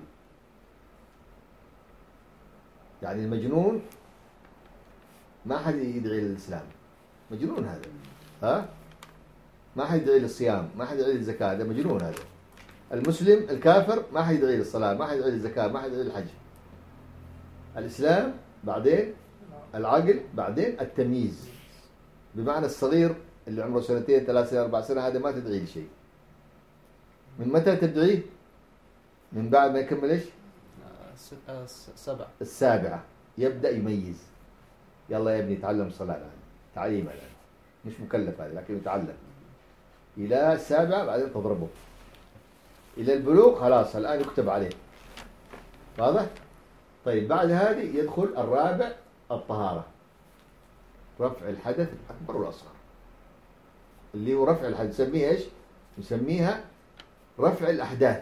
يعني المجنون ما حد يدعي للإسلام، مجنون هذا، ما حد يدعي للصيام، ما حد يدعي للزكاة، هذا مجنون هذا. المسلم الكافر ما حد يدعي للصلاة، ما حد يدعي للزكاة، ما حد يدعي للحج. الإسلام بعدين العقل بعدين التمييز، بمعنى الصغير اللي عمره 2 3 سنين 4 سنين هذا ما تدعي لشيء. من متى تدعيه؟ من بعد ما يكمل ايش؟ 7. السابعة يبدأ يميز. يلا يا ابني تعلم الصلاة الآن، تعليم الآن، مش مكلف هذا لكن يتعلم. إلى 7 بعدين تضربه. إلى البلوغ خلاص الآن يكتب عليه. واضح؟ طيب بعد هذه يدخل الرابع الطهارة، رفع الحدث الأكبر والأصغر، اللي هو رفع الحدث نسميه ايش؟ نسميها رفع الأحداث.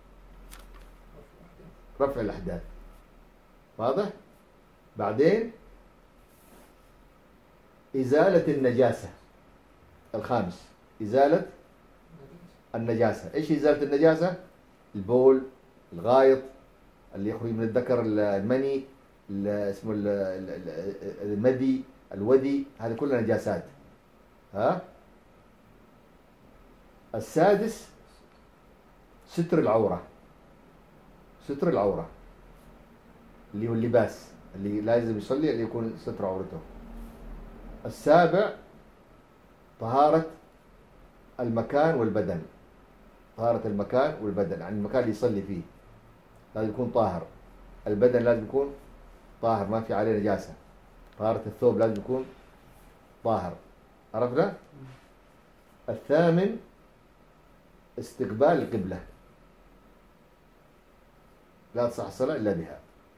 رفع الأحداث. واضح؟ بعدين إزالة النجاسة، الخامس إزالة النجاسة. إيش إزالة النجاسة؟ البول، الغائط اللي يخرج من الذكر، المني، اسمه المدي، الودي، هذه كلها نجاسات. ها؟ السادس ستر العورة. ستر العورة اللي هو اللباس اللي لازم يصلي اللي يكون ستر عورته. السابع طهارة المكان والبدن. طهارة المكان والبدن، يعني المكان اللي يصلي فيه لازم يكون طاهر، البدن لازم يكون طاهر ما في عليه نجاسة، طهارة الثوب لازم يكون طاهر. عرفنا؟ الثامن استقبال القبلة، لا تصح الصلاة إلا بها.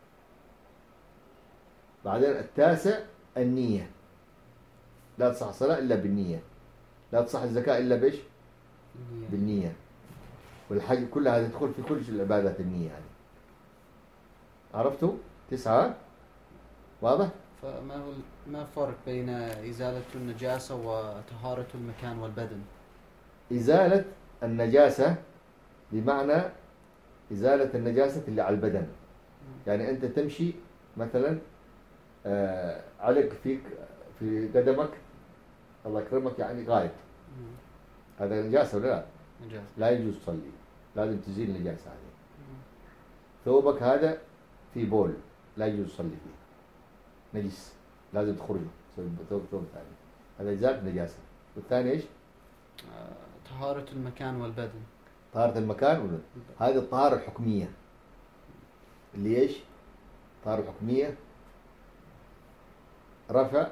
بعدين التاسع النية، لا تصح الصلاة إلا بالنية. لا تصح الزكاة إلا بإيش؟ بالنية. والحج كلها هذه تدخل في كل العبادات النية يعني. عرفتوا؟ 9. واضح؟ ما الفرق بين إزالة النجاسة وطهارة المكان والبدن؟ إزالة النجاسة بمعنى إزالة النجاسة اللي على البدن. يعني أنت تمشي مثلا علق فيك في قدمك الله يكرمك يعني غايب، هذا نجاسة ولا لا؟ نجاسة. لا يجوز تصلي، لازم تزيل النجاسة هذه. ثوبك هذا في بول لا يجوز تصلي فيه، نجس، لازم تخرجه ثوب ثاني، هذا إزالة نجاسة. والثاني إيش؟ طهارة المكان والبدن. طهارة المكان والبدن هذه الطهارة الحكمية اللي إيش؟ الطهارة الحكمية رفع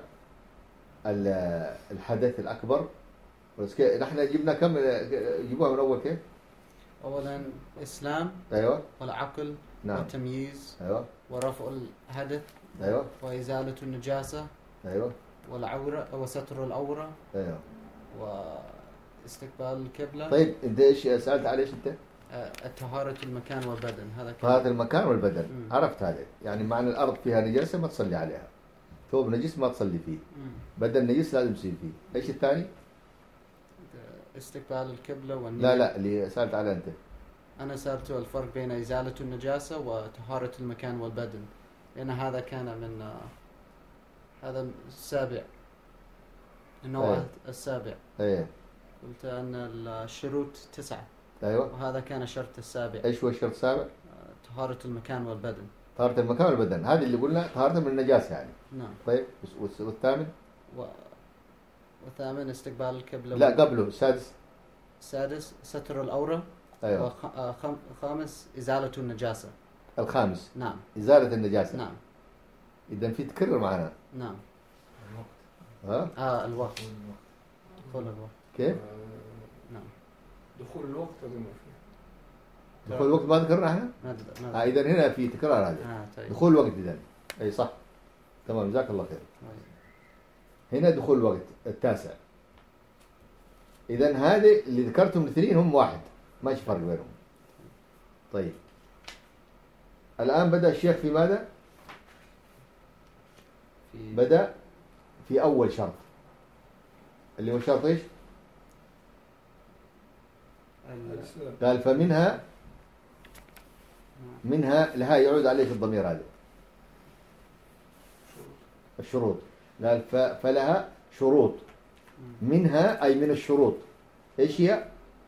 الحدث الأكبر. بس نحن جبنا كم جيبوها من أول كيف؟ أولا إسلام. أيوة. والعقل. نعم. والتمييز. أيوة. ورفع الحدث. أيوة. وإزالة النجاسة. أيوة. والعورة وستر العورة. أيوة. واستقبال القبلة. طيب أنت إيش سألت على إيش أنت؟ طهارة المكان والبدن. هذا طهارة المكان والبدن. عرفت هذا يعني معنى الأرض فيها نجاسة ما تصلي عليها، ثوب نجس ما تصلي فيه، بدن نجس لازم تصير فيه. إيش الثاني؟ استقبال القبلة والنية. لا اللي سألت عليه أنت. أنا سألت الفرق بين إزالة النجاسة وطهارة المكان والبدن، لأن هذا كان من هذا السابع، النوع السابع. أيه. قلت أن الشروط 9. أيوة. وهذا كان الشرط السابع. إيش هو الشرط السابع؟ طهارة المكان والبدن. طهارة المكان والبدن هذه اللي قلنا طهارة من النجاسة يعني. نعم. طيب والثامن؟ والثامن استقبال القبلة. لا قبله السادس. السادس ستر العورة. أيوة. وخامس إزالة النجاسة. الخامس. نعم. إزالة النجاسة. نعم. إذا في تكرر معنا. نعم. ها؟ الوقت. دخول الوقت. كيف؟ نعم. دخول الوقت هذا ما فيه. دخول الوقت ما ذكرنا احنا؟ ما إذا هنا في تكرار هذا. طيب. دخول الوقت إذا. أي صح. تمام جزاك الله خير. هنا دخول الوقت التاسع. إذا هذه اللي ذكرتهم الاثنين هم واحد، ماشي فرق بينهم. طيب. الآن بدأ الشيخ في ماذا؟ بدأ في أول شرط اللي هو شرط إيش؟ قال فمنها لها يعود عليه الضمير هذا الشروط. قال فلها شروط، منها أي من الشروط. إيش هي؟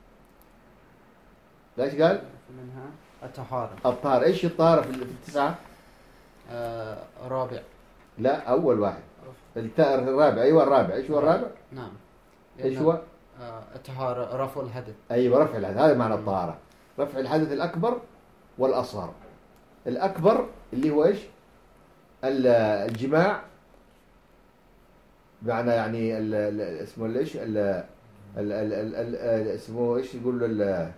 ليش قال؟ منها الطهارة. الطهارة. إيش الطهارة في التسعة؟ رابع. لا أول واحد. الرابع. أيوة الرابع. إيش هو الرابع؟ نعم. إيش هو؟ الطهارة رفع الحدث. أيوة رفع الحدث، هذا معنى الطهارة، رفع الحدث الأكبر والأصغر. الأكبر اللي هو إيش؟ الجماع، بمعنى يعني اسمه ليش اسمه إيش يقول له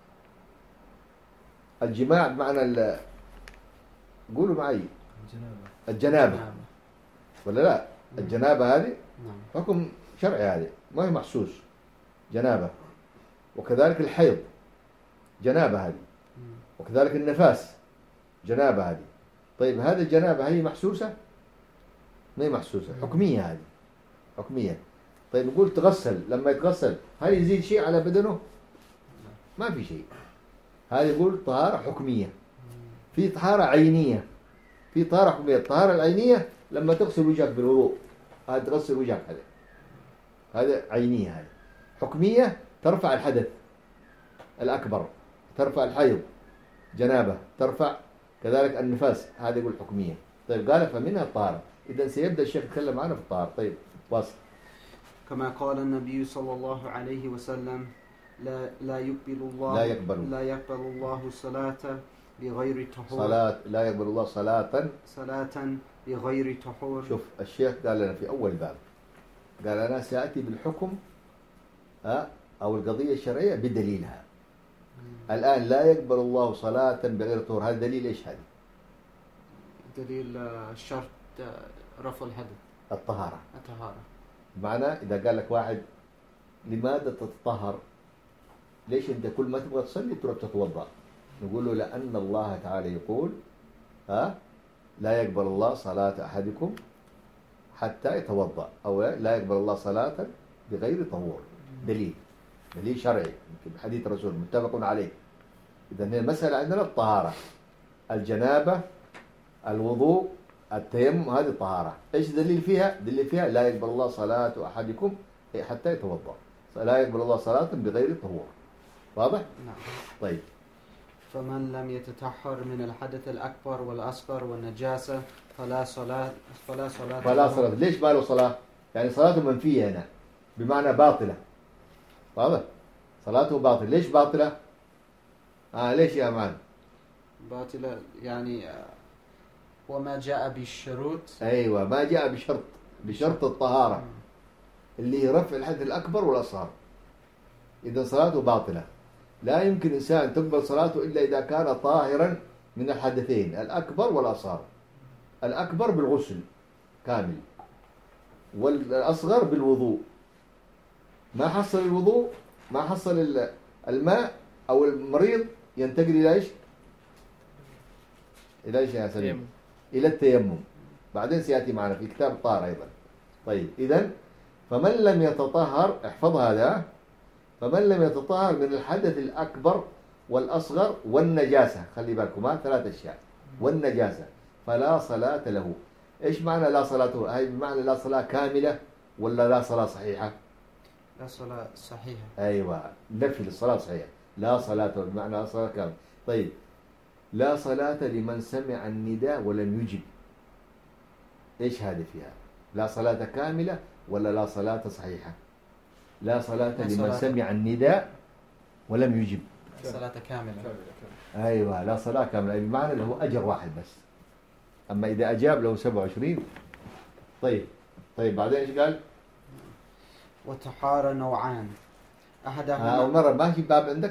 الجماع بمعنى قولوا معي الجنابة ولا لا؟ الجنابة هذه حكم شرعي، هذه ما هي محسوس جنابة. وكذلك الحيض جنابة هذه، وكذلك النفاس جنابة هذه. طيب هذه الجنابة هي محسوسة؟ ما هي محسوسة، حكمية هذه، حكمية. طيب نقول تغسل، لما يتغسل هل يزيد شيء على بدنه؟ ما في شيء. هذا يقول طهارة حكمية. في طهارة عينية، في طهارة حكمية. الطهارة العينية لما تغسل وجهك بالوضوء، هذا تغسل وجهك، هذا عينية. هذا حكمية ترفع الحدث الأكبر، ترفع الحيض جنابة، ترفع كذلك النفاس، هذا يقول حكمية. طيب قال فمنها الطهارة. إذا سيبدأ الشيخ يتكلم معنا في الطهارة. طيب واصل. كما قال النبي صلى الله عليه وسلم لا يقبل الله الصلاة بغير طهور. لا يقبل الله صلاة بغير طهور. شوف الشيخ قال لنا في أول باب، قال أنا سأتي بالحكم أو القضية الشرعية بدليلها. الآن لا يقبل الله صلاة بغير طهور، هذا دليل إيش؟ هذا دليل شرط رفع الحدث، الطهارة. الطهارة بمعنى إذا قال لك واحد لماذا تتطهر؟ ليش أنت كل ما تبغى تصلي تروح تتوضأ؟ نقول له لأن الله تعالى يقول لا يقبل الله صلاة أحدكم حتى يتوضأ، أو لا يقبل الله صلاة بغير طهور. دليل شرعي يمكن حديث الرسول متفق عليه. إذا المسألة عندنا الطهارة، الجنابة، الوضوء، التيمم، هذه الطهارة. إيش دليل فيها؟ دليل فيها لا يقبل الله صلاة أحدكم حتى يتوضأ، لا يقبل الله صلاة بغير طهور. واضح؟ نعم. طيب فمن لم يتطهر من الحدث الأكبر والأصغر والنجاسة فلا صلاة. ليش ما له صلاة؟ يعني صلاته منفية هنا، بمعنى باطلة. واضح؟ صلاته باطلة. ليش باطلة؟ ليش يا مان؟ باطلة يعني وما جاء بالشروط. أيوة، ما جاء بشرط الطهارة اللي هي رفع الحدث الأكبر والأصغر. إذا صلاته باطلة. لا يمكن إنسان تقبل صلاته إلا إذا كان طاهرا من الحدثين الأكبر والأصغر. الأكبر بالغسل كامل، والأصغر بالوضوء. ما حصل الوضوء، ما حصل الماء، أو المريض ينتقل إلى إيش؟ إلى إيش يا سليم؟ إلى التيمم. بعدين سيأتي معنا في كتاب الطهارة أيضا. طيب إذن فمن لم يتطهر، احفظ هذا، فمن لم يتطهر من الحدث الأكبر والأصغر والنجاسة، خلي بالكم 3 أشياء، والنجاسة، فلا صلاة له. إيش معنى لا صلاة له؟ هاي بمعنى لا صلاة كاملة ولا لا صلاة صحيحة؟ لا صلاة صحيحة. أيوة، نفي للصلاة صحيحة. لا صلاة بمعنى لا صلاة كاملة. طيب لا صلاة لمن سمع النداء ولم يجب. إيش هذه فيها؟ لا صلاة كاملة ولا لا صلاة صحيحة؟ لا صلاة لمن سمع النداء ولم يجب. صلاة كاملة. أيوة، لا صلاة كاملة بمعنى له أجر واحد بس. أما إذا أجاب له 27. طيب بعدين إيش قال؟ والطهارة نوعان، أحدهما أول مرة ما في باب عندك؟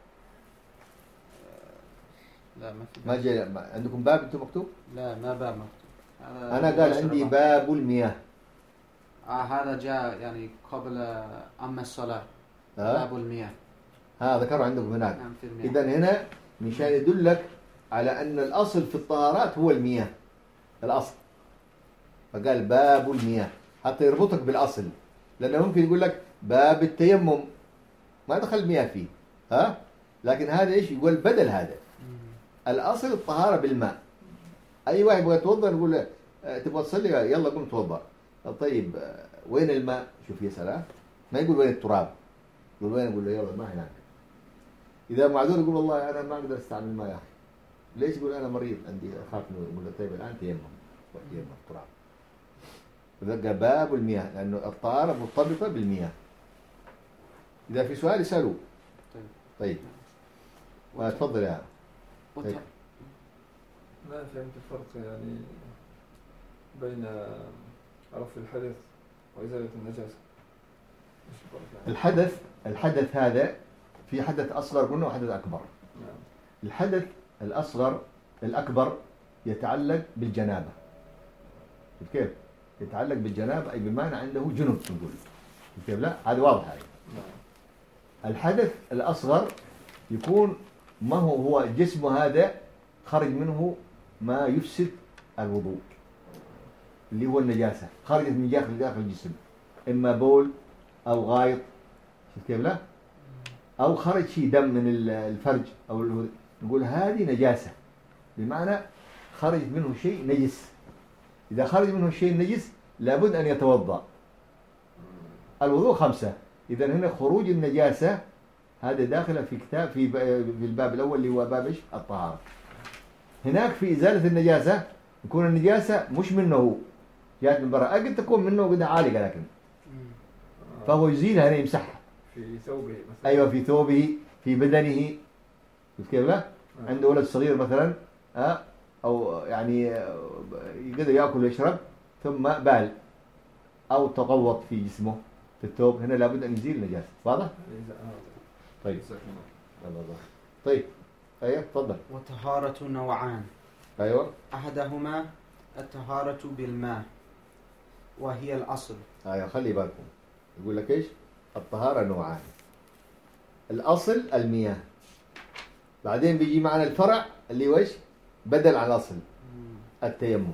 لا ما في باب. ما جاء عندكم باب أنتم مكتوب؟ لا ما باب مكتوب. أنا قال عندي باب المياه. هذا جاء يعني قبل أما الصلاة. باب المياه. ذكروا عندكم هناك. نعم في المياه. إذن هنا مشان يدلك على أن الأصل في الطهارات هو المياه، الأصل. فقال باب المياه حتى يربطك بالأصل، لأنه ممكن يقول لك باب التيمم ما دخل المياه فيه، لكن هذا إيش يقول بدل هذا. الأصل الطهارة بالماء. أي واحد يبغى يتوضأ نقول له تبغى تصلي يلا قم توضأ. طيب وين الماء؟ شوف يا سلام، ما يقول وين التراب، يقول وين، يقول له يلا ما هناك. إذا معذور يقول والله أنا ما أقدر أستعمل الماء يا أخي. ليش؟ يقول أنا مريض عندي أخاف منه. يقول له طيب الآن تيمم التراب. فذا باب المياه، لأنه الطهارة مرتبطة بالمياه. إذا في سؤال يسألوا. طيب تفضل يا طيب. ما فهمت الفرق يعني بين رفع الحدث وإزالة النجاسة. الحدث هذا في حدث أصغر قلنا وحدث أكبر. نعم. الحدث الأصغر الأكبر يتعلق بالجنابة. كيف؟ يتعلق بالجنابة أي بمعنى عنده جنب نقول. كيف؟ لا هذا واضح هذا. نعم. الحدث الأصغر يكون ما هو جسمه هذا خرج منه ما يفسد الوضوء، اللي هو النجاسة خرجت من داخل الجسم، إما بول أو غائط، شفت كيف لا؟ أو خرج شيء دم من الفرج نقول هذه نجاسة، بمعنى خرج منه شيء نجس. إذا خرج منه شيء نجس لابد أن يتوضأ. الوضوء 5. إذا هنا خروج النجاسة هذا داخل في كتاب في الباب الأول اللي هو باب إيش؟ الطهارة. هناك في إزالة النجاسة يكون النجاسة مش منه جاءت من برا، قد تكون منه قد عالقة، لكن فهو يزيلها هنا، يمسحها في ثوبه مثلا. أيوة، في ثوبه، في بدنه، كيف لا؟ عنده ولد صغير مثلا أو يعني يقدر يأكل ويشرب ثم بال أو تغوط في جسمه في الثوب، هنا لابد أن يزيل النجاسة. واضح؟ طيب طيب أيوة تفضل. والطهارة نوعان. أيوة. أحدهما الطهارة بالماء وهي الأصل. أيوة خلي بالكم، يقول لك إيش؟ الطهارة نوعان. الأصل المياه، بعدين بيجي معنا الفرع اللي هو إيش؟ بدل عن الأصل التيمم.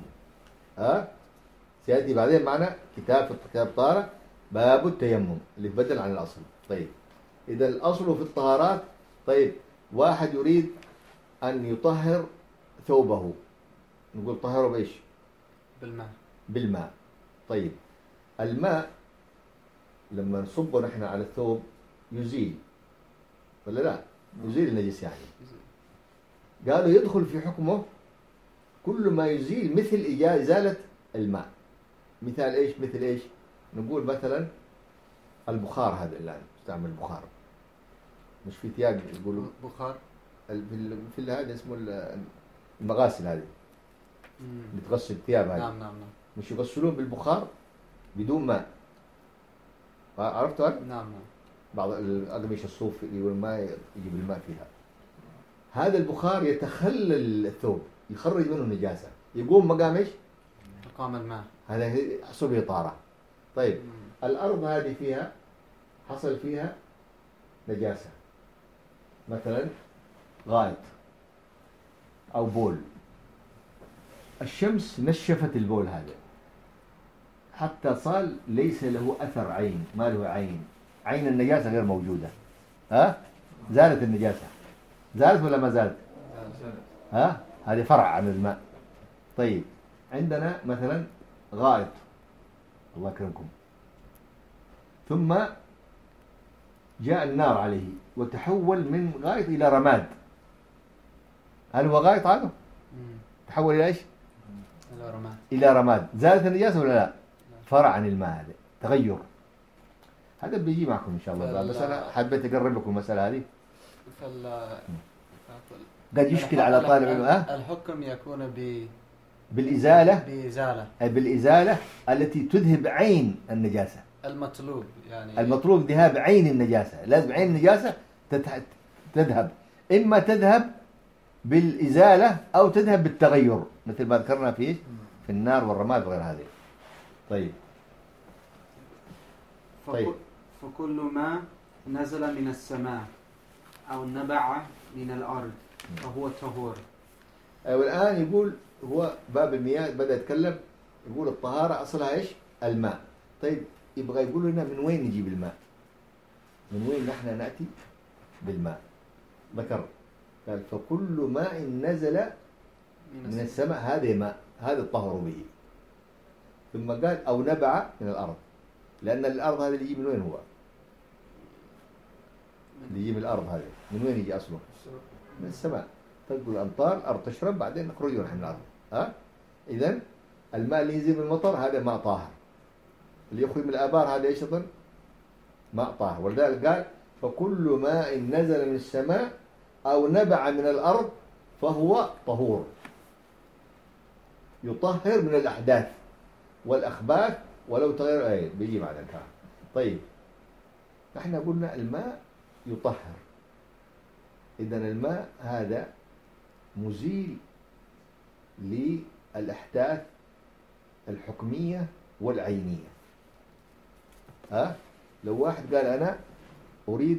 سيأتي بعدين معنا كتاب طهارة باب التيمم اللي بدل عن الأصل. طيب إذا الأصل في الطهارات، طيب واحد يريد أن يطهر ثوبه، نقول طهره بإيش؟ بالماء. طيب الماء لما نصبه نحن على الثوب يزيل ولا لا؟ يزيل النجس يعني. قالوا يدخل في حكمه كل ما يزيل مثل إزالة الماء. مثال إيش؟ مثل إيش؟ نقول مثلا البخار، هذا الآن نستعمل البخار، مش في ثياب يقولوا بخار في هذا اسمه المغاسل هذه اللي تغسل الثياب هذه. نعم. مش يغسلون بالبخار بدون ماء، عرفتوا؟ نعم. بعض الأقمشة الصوف اللي الماء يجيب الماء فيها، هذا البخار يتخلل الثوب، يخرج منه نجاسة، يقوم مقام ايش؟ مقام الماء، هذا يحصل به طهارة. طيب الأرض هذه فيها حصل فيها نجاسة، مثلا غائط أو بول، الشمس نشفت البول هذا حتى صار ليس له أثر عين، ما له عين النجاسة غير موجودة. زالت النجاسة، زالت ولا ما زالت؟ هذه فرع عن الماء. طيب عندنا مثلا غائط، الله يكرمكم، ثم جاء النار عليه وتحول من غائط إلى رماد، هل هو غائط عنه؟ تحول إلى إيش؟ إلى رماد. زالت النجاسة ولا لا؟ فرع عن الماء، هذا تغير، هذا بيجي معكم إن شاء الله. بس أنا حبيت أقرب لكم المسألة هذه. قد يشكل على طالب العلم. الحكم يكون بالإزالة التي تذهب عين النجاسة. المطلوب يعني المطلوب ذهاب عين النجاسة، لازم عين النجاسة تذهب، إما تذهب بالإزالة أو تذهب بالتغير، مثل ما ذكرنا في النار والرماد وغير هذه. طيب فكل ما نزل من السماء أو نبع من الأرض فهو طهور. والآن يقول هو باب المياه بدأ يتكلم، يقول الطهارة أصلها إيش؟ الماء. طيب يبغى يقول لنا من وين نجيب الماء؟ من وين نحن نأتي بالماء؟ ذكر قال فكل ماء نزل من السماء هذا ماء، هذا الطهر به. ثم قال أو نبع من الأرض، لأن الأرض هذا اللي يجي من وين هو؟ اللي يجي من الأرض هذا من وين يجي أصله؟ من السماء. تقول الأمطار الأرض تشرب بعدين نخرج نحن من الأرض. إذن الماء اللي ينزل من المطر هذا ماء طاهر، اللي يخرج من الآبار هذا إيش أظن؟ ماء طاهر. ولذلك قال فكل ماء نزل من السماء أو نبع من الأرض فهو طهور، يطهر من الأحداث والأخباث ولو تغير بيجي بعد الكلام. طيب نحن قلنا الماء يطهر، إذن الماء هذا مزيل للأحداث الحكمية والعينية. لو واحد قال أنا أريد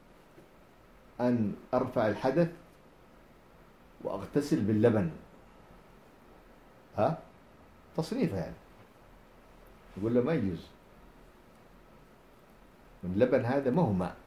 أن أرفع الحدث وأغتسل باللبن، تصنيفه يعني، يقول له ما يجوز. اللبن هذا ما هو ماء.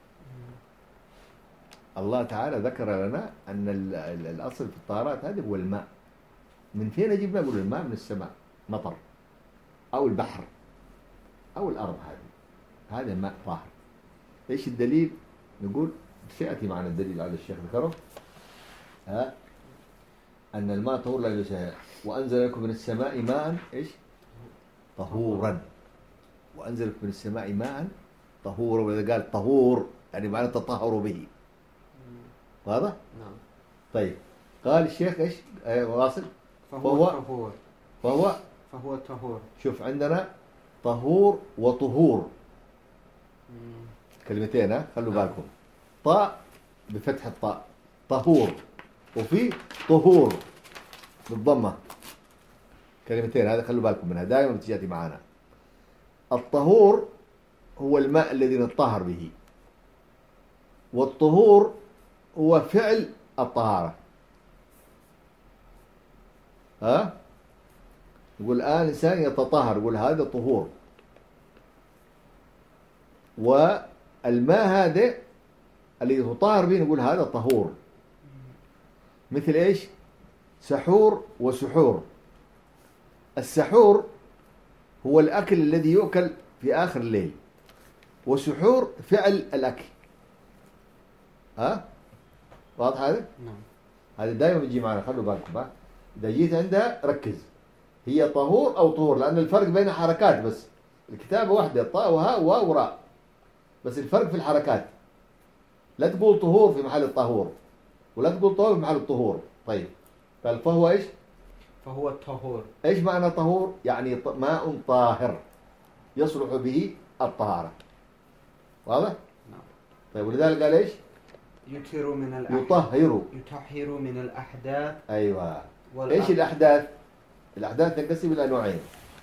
الله تعالى ذكر لنا أن الأصل في الطهارات هذه هو الماء. من فين أجيب نقول الماء؟ من السماء، مطر أو البحر أو الأرض، هذا ماء طاهر. إيش الدليل؟ نقول سيأتي معنا الدليل على الشيخ ذكره، أن الماء طهور لا يجوز، وأنزل لكم من السماء ماء إيش؟ طهورا. وأنزل لكم من السماء ماء طهورا، وإذا قال طهور يعني معنى تطهروا به. واضح؟ نعم. طيب قال الشيخ إيش؟ واصل؟ فهو طهور. شوف عندنا طهور وطهور كلمتين، خلوا بالكم. طاء بفتح الطاء طهور، وفي طهور بالضمة، كلمتين هذا خلوا بالكم منها دائما بتجي معنا. الطهور هو الماء الذي نطهر به، والطهور هو فعل الطهارة. يقول الآن إنسان يتطهر، يقول هذا طهور. والماء هذا اللي يتطهر به نقول هذا طهور. مثل إيش؟ سحور وسحور. السحور هو الأكل الذي يؤكل في آخر الليل، وسحور فعل الأكل. واضح هذا؟ نعم. هذا دائما بيجي معنا، خلوا بالكم. إذا جيت عندها ركز، هي طهور أو طهور، لأن الفرق بين حركات بس. الكتابة واحدة، طاء وهاء وواو وراء، بس الفرق في الحركات. لا تقول طهور في محل الطهور، ولا تقول طهور في محل الطهور. طيب قال فهو إيش؟ فهو الطهور. إيش معنى طهور؟ يعني ماء طاهر يصلح به الطهارة. واضح؟ نعم. طيب ولذلك قال إيش؟ يطهر من الأحداث. أيوة. إيش الأحداث؟ الأحداث تنقسم إلى نوعين.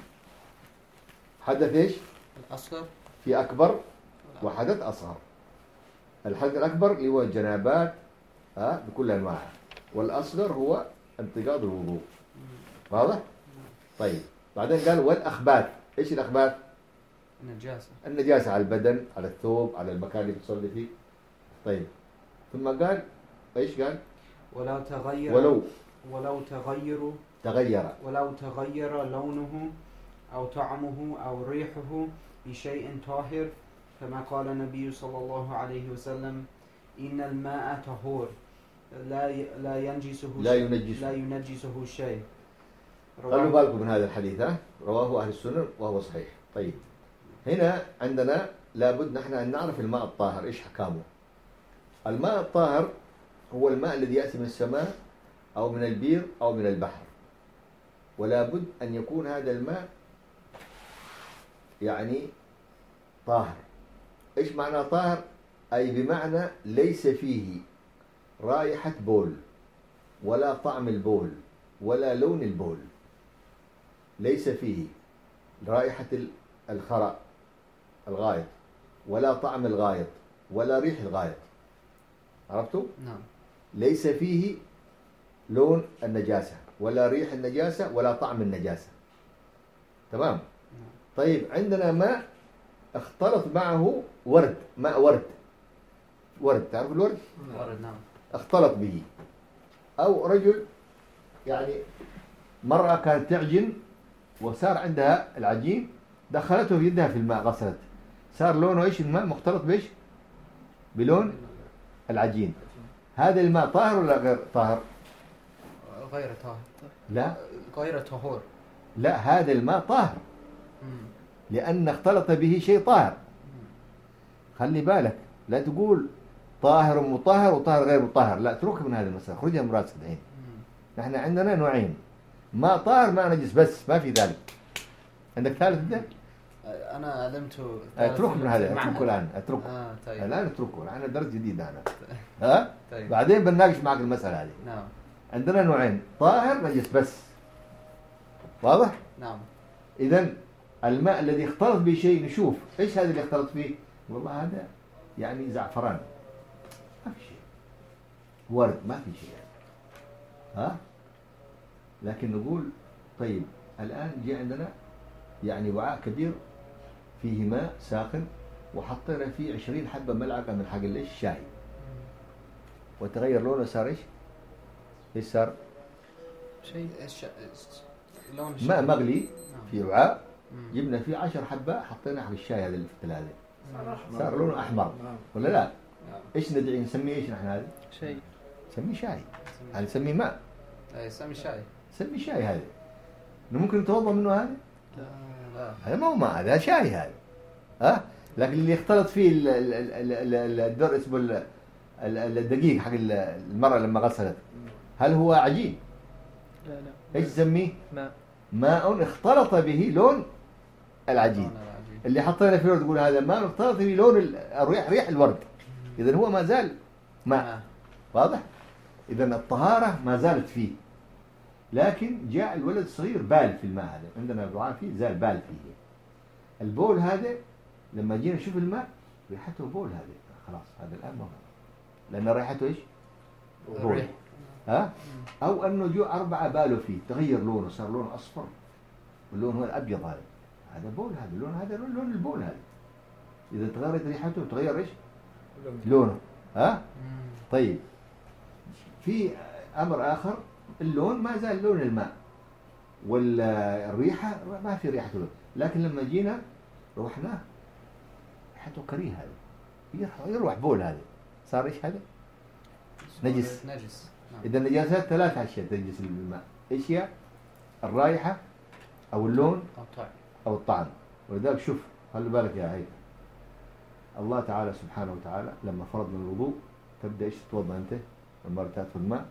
حدث إيش؟ الأصغر. في أكبر وحدث أصغر. الحدث الأكبر اللي هو الجنابات بكل أنواعها، والأصغر هو انتقاض الوضوء. واضح؟ طيب بعدين قال والأخباث. إيش الأخباث؟ النجاسة على البدن، على الثوب، على المكان اللي بتصلي فيه. طيب ثم قال إيش قال؟ ولو تغير لونه أو طعمه أو ريحه بشيء طاهر، كما قال النبي صلى الله عليه وسلم: إن الماء طهور لا ينجسه شيء. خلوا بالكم من هذا الحديث، رواه أهل السنن وهو صحيح. طيب هنا عندنا لابد نحن أن نعرف الماء الطاهر إيش حكامه. الماء الطاهر هو الماء الذي يأتي من السماء أو من البير أو من البحر، ولا بد أن يكون هذا الماء يعني طاهر. إيش معنى طاهر؟ أي بمعنى ليس فيه رائحة بول، ولا طعم البول، ولا لون البول. ليس فيه رائحة الخراء الغائط، ولا طعم الغائط، ولا ريح الغائط. عرفتوا؟ نعم. ليس فيه لون النجاسة، ولا ريح النجاسة، ولا طعم النجاسة. تمام؟ طيب عندنا ماء اختلط معه ورد، ماء ورد، تعرف الورد؟ ورد، نعم. اختلط به. أو رجل يعني مرأة كانت تعجن وصار عندها العجين، دخلته في يدها في الماء، غسلت، صار لونه إيش الماء؟ مختلط بإيش؟ بلون العجين. هذا الماء طاهر ولا غير طاهر؟ غير طاهر. لا، غير طهور. لا، هذا الماء طاهر لأن اختلط به شيء طاهر. خلي بالك، لا تقول طاهر ومطهر وطاهر غير مطهر، لا، اترك من هذه المسألة، خرجها من راسك الحين. نحن عندنا نوعين: ماء طاهر، ماء نجس، بس ما في ذلك. عندك ثالث ده؟ أنا علمته. اترك من هذا، اتركه الآن، اتركه. طيب. الآن اتركه، الآن درس جديد أنا. طيب. بعدين بنناقش معك المسألة هذه. نعم. عندنا نوعين: طاهر، نجس بس. واضح؟ نعم. إذن الماء الذي اختلط به شيء نشوف إيش هذا اللي اختلط فيه. والله هذا يعني زعفران، ما في شيء. ورد، ما في شيء. لكن نقول طيب الآن جاء عندنا يعني وعاء كبير فيه ماء ساخن وحطينا فيه 20 حبة ملعقة من حق الشاي وتغير لونه صار ايش صار؟ شيء لون ماء مغلي نعم. في وعاء جبنا فيه 10 حبة حطينا حق الشاي هذا اللي في الثلاجة صار لونه أحمر ولا لا؟ ايش ندعي نسميه ايش نحن هذا؟ شيء نسميه شاي. هذا نسميه ماء. يسمي شاي. نسميه شاي هذا. ممكن نتوضا منه هذا؟ لا. هذا ما هو ماء هذا شاي هذا. ها؟ لكن اللي يختلط فيه الدر اسمه الدقيق حق المرأة لما غسلت هل هو عجين؟ لا. ايش تسميه؟ ماء اختلط به لون العجين. اللي حطينا فيه تقول هذا ماء اختلط به لون ريح الورد. إذا هو ما زال ماء. واضح؟ إذا الطهارة ما زالت فيه. لكن جاء الولد الصغير بال في الماء هذا. عندنا الرعاة فيه زال بال فيه. البول هذا لما جينا نشوف الماء ريحته بول هذا. خلاص هذا الآن ما هو. لأن ريحته إيش؟ بول. ها؟ أو أنه جو 4 بالوا فيه تغير لونه صار لونه أصفر واللون هو الأبيض هذا بول هذا لون هذا لون البول هذا. إذا تغيرت ريحته تغير إيش؟ لونه. ها؟ طيب في أمر آخر اللون ما زال لون الماء والريحة ما في ريحة لون. لكن لما جينا روحنا ريحته كريه هذا يروح بول هذا صار إيش هذا؟ نجس. إذا النجاسات 3 أشياء تنجس الماء. إيش هي؟ الرائحة أو اللون أو الطعم. ولذلك شوف خلي بالك يا هيثم الله تعالى سبحانه وتعالى لما فرض من الوضوء تبدأ إيش تتوضأ أنت المرة تدخل الماء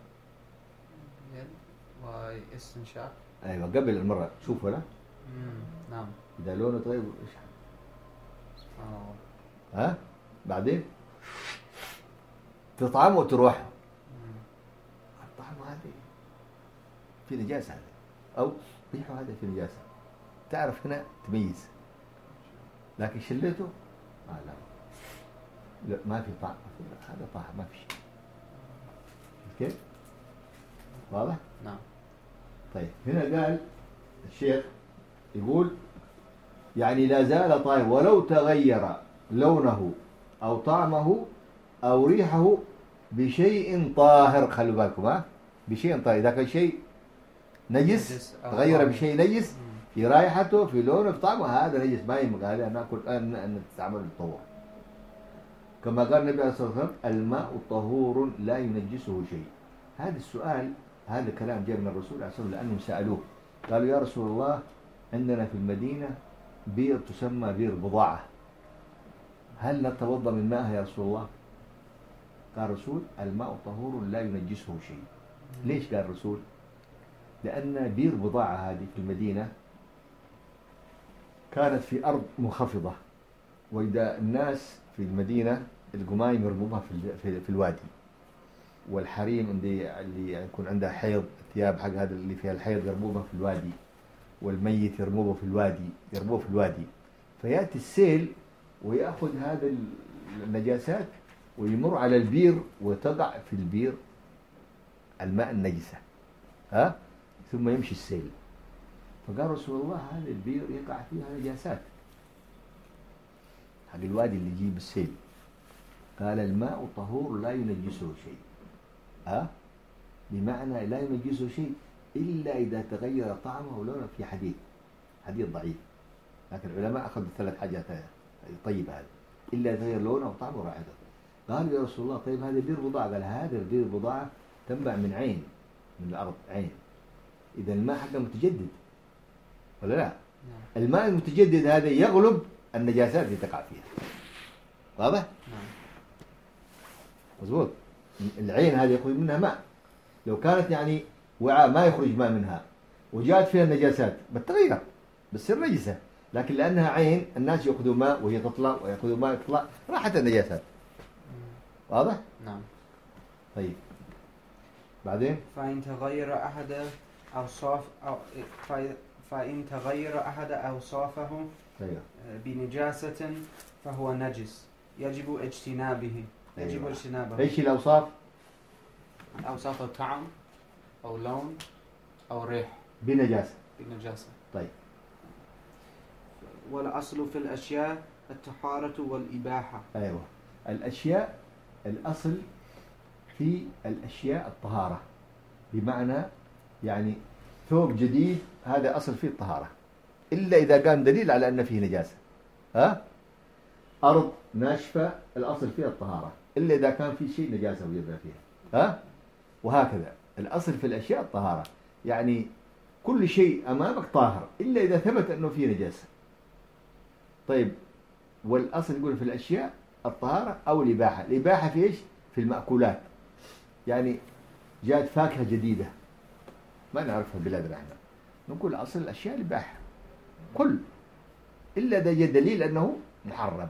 واستنشاق. أيوة قبل المرة شوف ولا نعم إذا لونه تغير إيش سبحان الله. ها بعدين تطعمه وتروح الطعم هذا في نجاسة هذا أو ريحه هذا في نجاسة تعرف هنا تميز. لكن شليته لا ما في طعم هذا طعم ما في شيء. كيف؟ واضح؟ نعم. طيب هنا قال الشيخ يقول يعني لا زال طاهر ولو تغير لونه أو طعمه أو ريحه بشيء طاهر. خلوا بالكم بشيء طاهر. إذا كان شيء نجس تغير بشيء نجس في رائحته في لونه في طعمه هذا نجس ما ينبغي هذا ناكل أن تستعمل للطهور. كما قال النبي عليه الصلاة والسلام الماء طهور لا ينجسه شيء. هذا السؤال هذا كلام جاء من الرسول عليه الصلاة والسلام لأنهم سألوه قالوا يا رسول الله عندنا في المدينة بئر تسمى بئر بضاعة هل نتوضأ من ماءها يا رسول الله؟ قال الرسول الماء طهور لا ينجسه شيء. ليش قال الرسول؟ لأن بئر بضاعة هذه في المدينة كانت في أرض منخفضة وإذا الناس في المدينة القمايم يرموها في الوادي والحريم اللي يكون عندها حيض الثياب حق هذا اللي فيها الحيض يرموها في الوادي والميت يرموه في الوادي فيأتي السيل ويأخذ هذا النجاسات ويمر على البير وتضع في البير الماء النجسة ثم يمشي السيل. فقال رسول الله هذا البير يقع فيها نجاسات حق الوادي اللي يجيب السيل. قال الماء طهور لا ينجسه شيء بمعنى لا ينجسه شيء إلا إذا تغير طعمه ولونه في حديث ضعيف. لكن العلماء أخذوا 3 حاجات طيب هذا إلا تغير لونه وطعمه ورائحته. قالوا يا رسول الله طيب هذا بئر بضاعة. قال هذا البئر بضاعة تنبع من عين من الأرض عين. إذا الماء حقه متجدد ولا لا؟ الماء المتجدد هذا يغلب النجاسات اللي تقع فيها. واضح؟ مظبوط. العين هذه يخرج منها ماء. لو كانت يعني وعاء ما يخرج ماء منها وجاءت فيها النجاسات بتغير بتصير نجسة. لكن لأنها عين الناس يأخذوا ماء وهي تطلع ويأخذوا ماء تطلع راحت النجاسات. واضح؟ نعم. طيب بعدين فإن تغير أحد أوصافه بنجاسة فهو نجس يجب اجتنابه. ايش الأوصاف؟ أوصاف الطعم أو لون أو ريح بنجاسة. بنجاسة. طيب والأصل في الأشياء الطهارة والإباحة. أيوة. الأشياء الأصل في الأشياء الطهارة، بمعنى يعني ثوب جديد هذا أصل فيه الطهارة إلا إذا كان دليل على أن فيه نجاسة. ها؟ أرض ناشفة الأصل فيها الطهارة إلا إذا كان في شيء نجاسة ويبقى فيها. ها؟ وهكذا الأصل في الأشياء الطهارة، يعني كل شيء أمامك طاهر إلا إذا ثبت أنه فيه نجاسة. طيب، والأصل يقول في الأشياء الطهارة أو الإباحة. الإباحة في إيش؟ في المأكولات، يعني جاءت فاكهة جديدة ما نعرفها بلادنا احنا، نقول أصل الأشياء الإباحة كل، إلا إذا جاء دليل أنه محرم.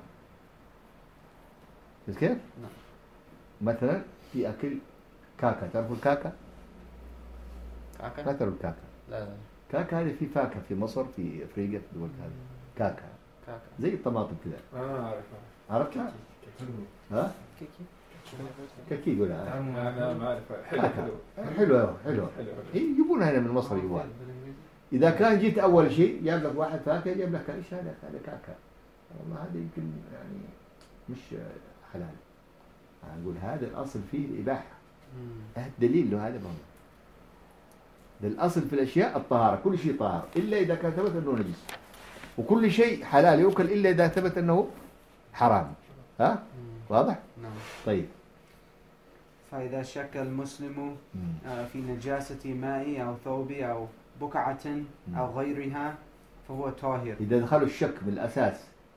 بس كيف؟ مثلا في أكل كاكا، تعرفوا الكاكا؟ كاكا؟ ما تعرفوا الكاكا؟ لا. كاكا هذه في فاكهة في مصر في أفريقيا في دول هذه كاكا زي الطماطم كذا. عارفها. عرفتها؟ ها؟ كيكي. كاكي يقولها. أنا ما أعرفها. حلوة حلوة. يجيبونها هنا من مصر يجيبونها. إذا كان جيت أول شيء جاب لك واحد فاكهة، جاب لك إيش هذا كاكا، والله هذا يمكن يعني مش حلال. أقول هذا الأصل فيه الإباحة، الدليل له هذا بهم. الأصل في الأشياء الطهارة، كل شيء طاهر إلا إذا كان ثبت أنه نجس، وكل شيء حلال يؤكل إلا إذا ثبت أنه حرام. ها؟ واضح؟ نعم. طيب، فإذا شك المسلم في نجاسة ماء أو ثوب أو بقعة أو غيرها فهو طاهر. إذا دخلوا الشك من الأساس،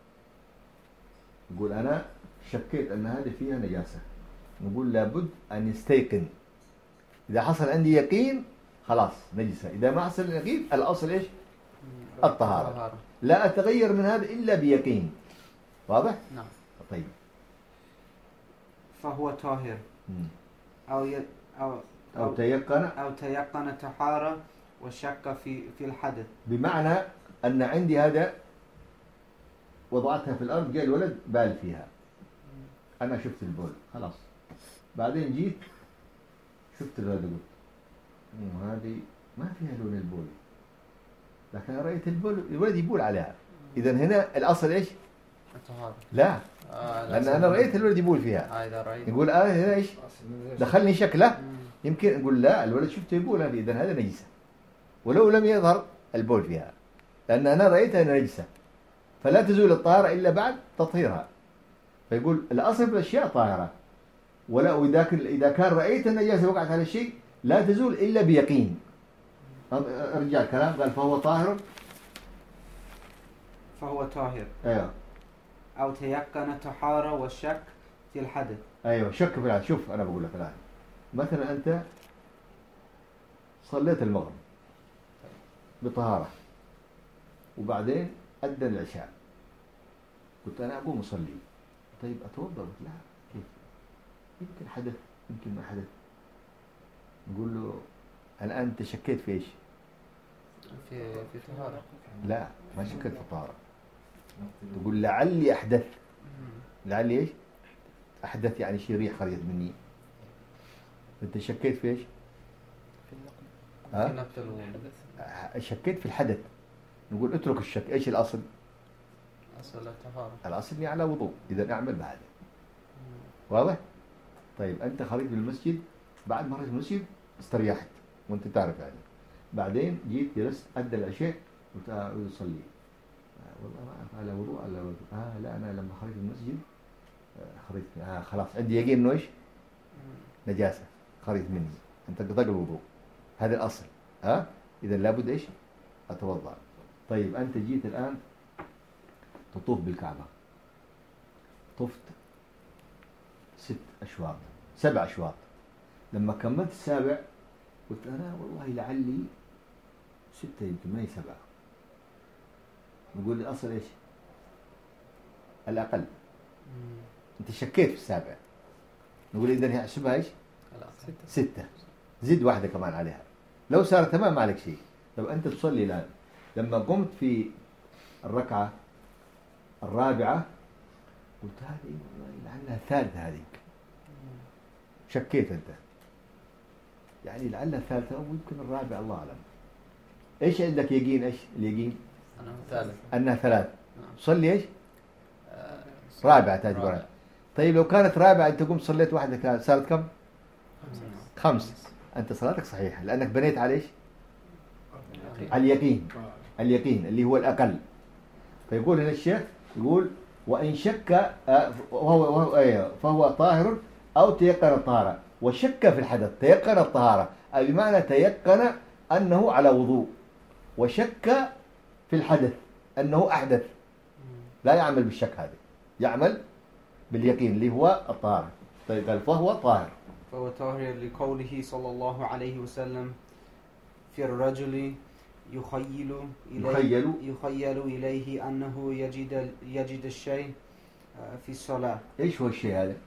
يقول أنا شكيت أن هذه فيها نجاسة، نقول لابد أن يستيقن. إذا حصل عندي يقين خلاص نجسة، إذا ما حصل يقين الأصل إيش؟ الطهارة. لا أتغير من هذا إلا بيقين. واضح؟ نعم. طيب، فهو طاهر أو تيقن طهارة وشك في الحدث، بمعنى أن عندي هذا وضعتها في الأرض، جاء الولد بال فيها، أنا شفت البول خلاص، بعدين جيت شفت الولد قلت هذه ما فيها لون البول، لكن رأيت البول الولد يبول عليها، إذا هنا الأصل إيش؟ الطهارة. لا، لأن أنا رأيت الولد يبول فيها. إذا رأيت نقول هنا إيش؟ دخلني شكله، يمكن نقول لا الولد شفته يبول هذه، إذا هذا نجسة ولو لم يظهر البول فيها، لأن أنا رأيتها نجسة، فلا تزول الطهارة إلا بعد تطهيرها. فيقول الأصل في الأشياء طاهرة، إذا كان رأيت النجاسة وقعت على الشيء لا تزول إلا بيقين. رجع الكلام قال فهو طاهر. أيوه. أو تيقن طهارة والشك في الحدث. أيوه، شك في الحدث. شوف أنا بقول لك الآن، مثلا أنت صليت المغرب بطهارة وبعدين أذن العشاء، قلت أنا أقوم أصلي، طيب أتوضأ؟ قلت لا، كيف؟ يمكن حدث يمكن ما حدث. نقول له الآن أنت شكيت في إيش؟ في طهارة. لا، ما شكيت في الطهارة، تقول لعلي أحدث. لعلي إيش؟ أحدث يعني شيء ريح خرجت مني. أنت شكيت في إيش؟ شكيت في الحدث. نقول اترك الشك، إيش الأصل؟ أصل الطهارة. الأصل يعني على وضوء، إذا أعمل بعد. واضح؟ طيب، أنت خرجت من المسجد، بعد ما خرجت من المسجد استريحت وأنت تعرف يعني، بعدين جيت جلست أدى العشاء قلت أصلي، والله ما أعرف على وضوء على وضوء. لا، أنا لما خرجت من المسجد خرجت خلاص عندي يقين إنه إيش؟ نجاسة خرجت مني، أنت قضى الوضوء، هذا الأصل. إذا لابد إيش؟ أتوضأ. طيب، أنت جيت الآن تطوف بالكعبة، طفت 6 أشواط 7 أشواط، لما كملت السابع قلت أنا والله لعلي 6 يمكن ما هي 7. نقول الأصل إيش؟ الأقل. أنت شكيت في السابع، نقول إذن احسبها إيش؟ 6، زد واحدة كمان عليها، لو صار تمام ما عليك شيء. لو أنت تصلي الآن، لما قمت في الركعة الرابعة قلت هذه لعلها الثالثة، هذه شكيت أنت يعني لعلها الثالثة أو يمكن الرابعة، الله أعلم. إيش عندك يقين؟ إيش اليقين؟ أنها ثالث. أنها 3. صلي إيش؟ رابعة تعتبرها. طيب لو كانت رابعة أنت قمت صليت واحدة صارت كم؟ 5. أنت صلاتك صحيحة لأنك بنيت على إيش؟ على اليقين. اليقين اللي هو الأقل. فيقول هنا الشيخ يقول وإن شك فهو طاهر أو تيقن الطهارة. وشك في الحدث تيقن الطهارة أي بمعنى تيقن أنه على وضوء، وشك في الحدث أنه أحدث. لا يعمل بالشك هذا، يعمل باليقين اللي هو الطهارة. طيب قال فهو طاهر. فهو طاهر لقوله صلى الله عليه وسلم في الرجل يخيل إليه أنه يجد الشيء في الصلاة. إيش هو الشيء هذا؟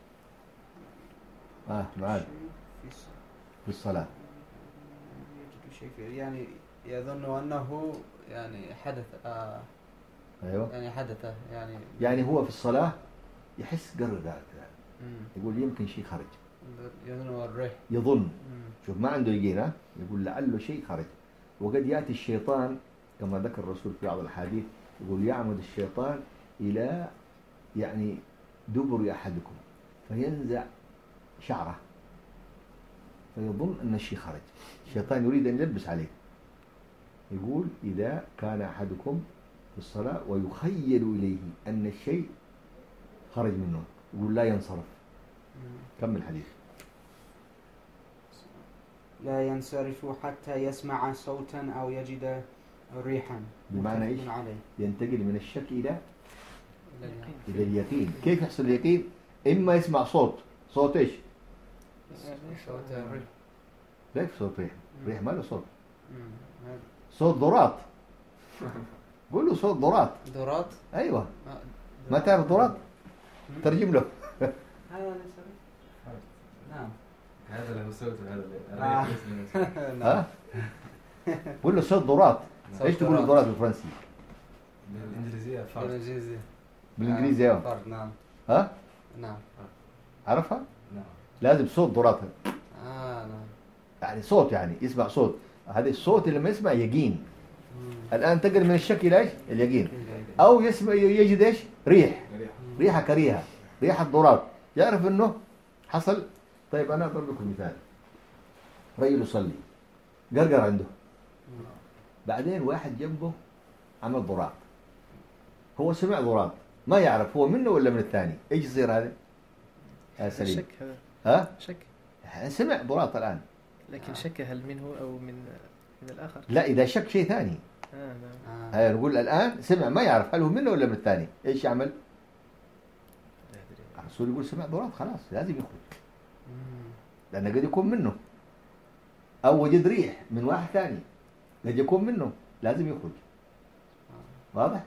معاذ في الصلاة يجد شيء يعني يظن أنه يعني حدث. أيوة. يعني حدث يعني هو في الصلاة يحس قرر ذلك، يقول يمكن شيء خرج. يظن. شوف ما عنده يقين، يقول لعله شيء خرج. وقد يأتي الشيطان كما ذكر الرسول في بعض الحديث يقول يعمد الشيطان إلى يعني دبر أحدكم فينزع شعره فيظن أن الشيء خرج. الشيطان يريد أن يلبس عليه. يقول إذا كان أحدكم في الصلاة ويخيل إليه أن الشيء خرج منه يقول لا ينصرف. كمل الحديث. لا ينصرف حتى يسمع صوتا أو يجد ريحا. بمعنى إيش؟ ينتقل من الشك إلى اليقين. كيف يحصل اليقين؟ إما يسمع صوت إيش؟ صوت الريح. لا صوت ريح ما له صوت. صوت ذرات. قول له صوت ذرات. أيوة. ما تعرف ذرات؟ ترجم له. نعم. هذا له صوت وهذا له. ها؟ قول له صوت ذرات. ايش تقول ذرات بالفرنسي؟ بالانجليزيه فرد. بالانجليزيه فرد. نعم. ها؟ نعم. عرفها؟ نعم. لازم صوت ذرات. نعم. يعني صوت يعني يسمع صوت. هذا الصوت اللي لما يسمع يقين. الآن تقل من الشك إلى ايش؟ اليقين. أو يسمع يجد ايش؟ ريحة كريهة، ريحة ذرات، يعرف إنه حصل. طيب أنا أضرب لكم مثال. رجل يصلي قرقر عنده، بعدين واحد جنبه عمل ضراب، هو سمع ضراب ما يعرف هو منه ولا من الثاني. ايش يصير هذا؟ سليم. شك هذا. ها؟ شك. سمع ضراب الآن لكن شك هل منه أو من الآخر؟ لا إذا شك شيء ثاني. نعم. نقول الآن سمع ما يعرف هل هو منه ولا من الثاني. ايش يعمل؟ الرسول يقول سمع ضراب خلاص لازم يخرج، لأنه قد يكون منه. أو وجد ريح من واحد ثاني قد يكون منه، لازم يخرج. واضح؟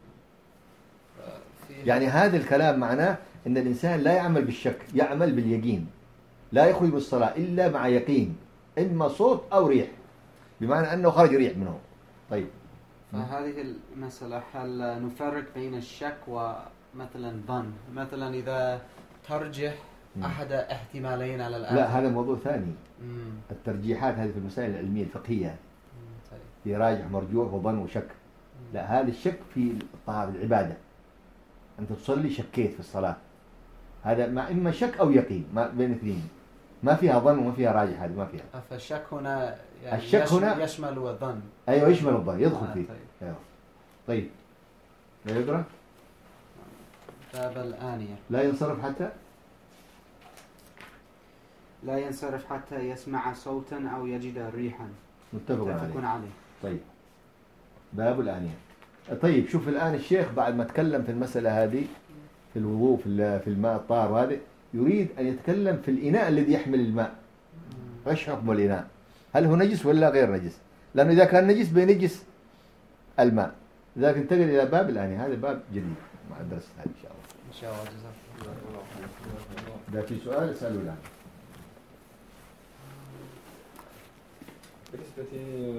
يعني هذا الكلام معناه أن الإنسان لا يعمل بالشك، يعمل باليقين. لا يخرج بالصلاة إلا مع يقين، إما صوت أو ريح، بمعنى أنه خرج ريح منه. طيب فهذه المسألة هل نفرق بين الشك ومثلا ظن؟ مثلا إذا ترجح أحد احتمالين على الآخر. لا هذا موضوع ثاني. الترجيحات هذه في المسائل العلمية الفقهية في راجح مرجوح وظن وشك. لا هذا الشك في الطهارة العبادة. أنت تصلي شكيت في الصلاة، هذا مع إما شك أو يقين، ما بين اثنين، ما فيها ظن وما فيها راجح. هذه ما فيها. فالشك هنا يعني الشك هنا يشمل الظن. أيوة يشمل الظن، يدخل فيه. طيب. أيوة. طيب لا يقرأ. باب الآنية. لا ينصرف حتى يسمع صوتا أو يجد ريحا. متفق عليه. طيب باب الآنية. طيب شوف الآن الشيخ بعد ما تكلم في المسألة هذه في الوضوء في الماء الطاهر، وهذا يريد أن يتكلم في الإناء الذي يحمل الماء. ايش حكم الإناء؟ هل هو نجس ولا غير نجس؟ لأنه إذا كان نجس بينجس الماء. لذلك انتقل إلى باب الآنية. هذا باب جديد مع الدرس هذا إن شاء الله. إن شاء الله. جزاك الله. إذا في سؤال اسألوا الآن. بالنسبة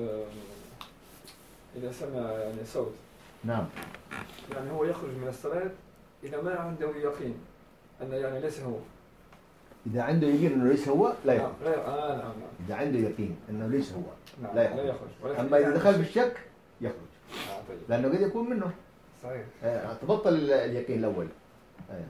إذا سمع يعني صوت. نعم. يعني هو يخرج من الصلاة إذا ما عنده يقين أن يعني ليس هو. إذا عنده يقين أنه ليس هو لا يخرج. نعم. إذا عنده يقين أنه ليس هو نعم. لا يخرج. أما إذا دخل بالشك يخرج. طيب. لأنه قد يكون منه. صحيح. تبطل اليقين الأول. أيه.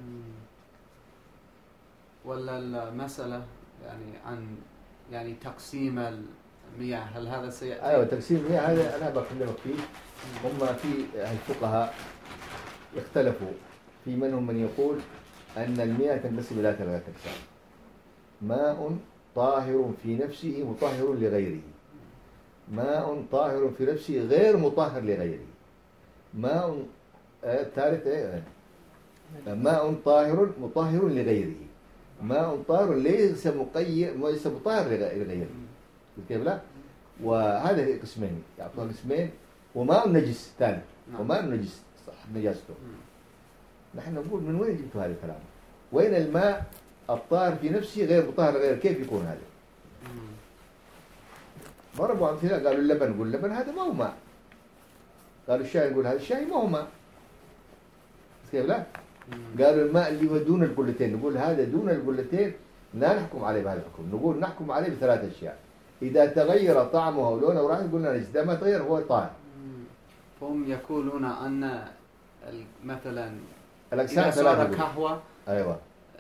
ولا المسألة يعني عن يعني تقسيم المياه، هل هذا سيأتي؟ أيوة، تقسيم المياه هذا أنا بكلمك فيه. هم في الفقهاء اختلفوا، في منهم من يقول أن المياه تنقسم إلى 3 أقسام: ماء طاهر في نفسه مطهر لغيره، ماء طاهر في نفسه غير مطهر لغيره، ماء الثالث ماء طاهر مطهر لغيره، ماء طاهر ليس مطهر لغيره. كيف لا؟ وهذا قسمين، يعطوها قسمين. وماء نجس ثاني، وماء نجس صح نجاسته. نحن نقول من وين جبتوا هذا الكلام؟ وين الماء الطاهر في نفسه غير مطهر لغيره؟ كيف يكون هذا؟ ضربوا أمثلة، قالوا اللبن، نقول اللبن هذا ما هو ماء. قالوا الشاي، نقول هذا الشاي ما هو ماء. كيف لا؟ قالوا الماء اللي هو دون القلتين، نقول هذا دون القلتين لا نحكم عليه بهذا الحكم، نقول نحكم عليه ب3 أشياء: إذا تغير طعمه ولونه ورائحته قلنا نجس، إذا ما تغير هو طاهر. هم يقولون أن مثلا الأقسام إذا صار 3. قهوة أيوة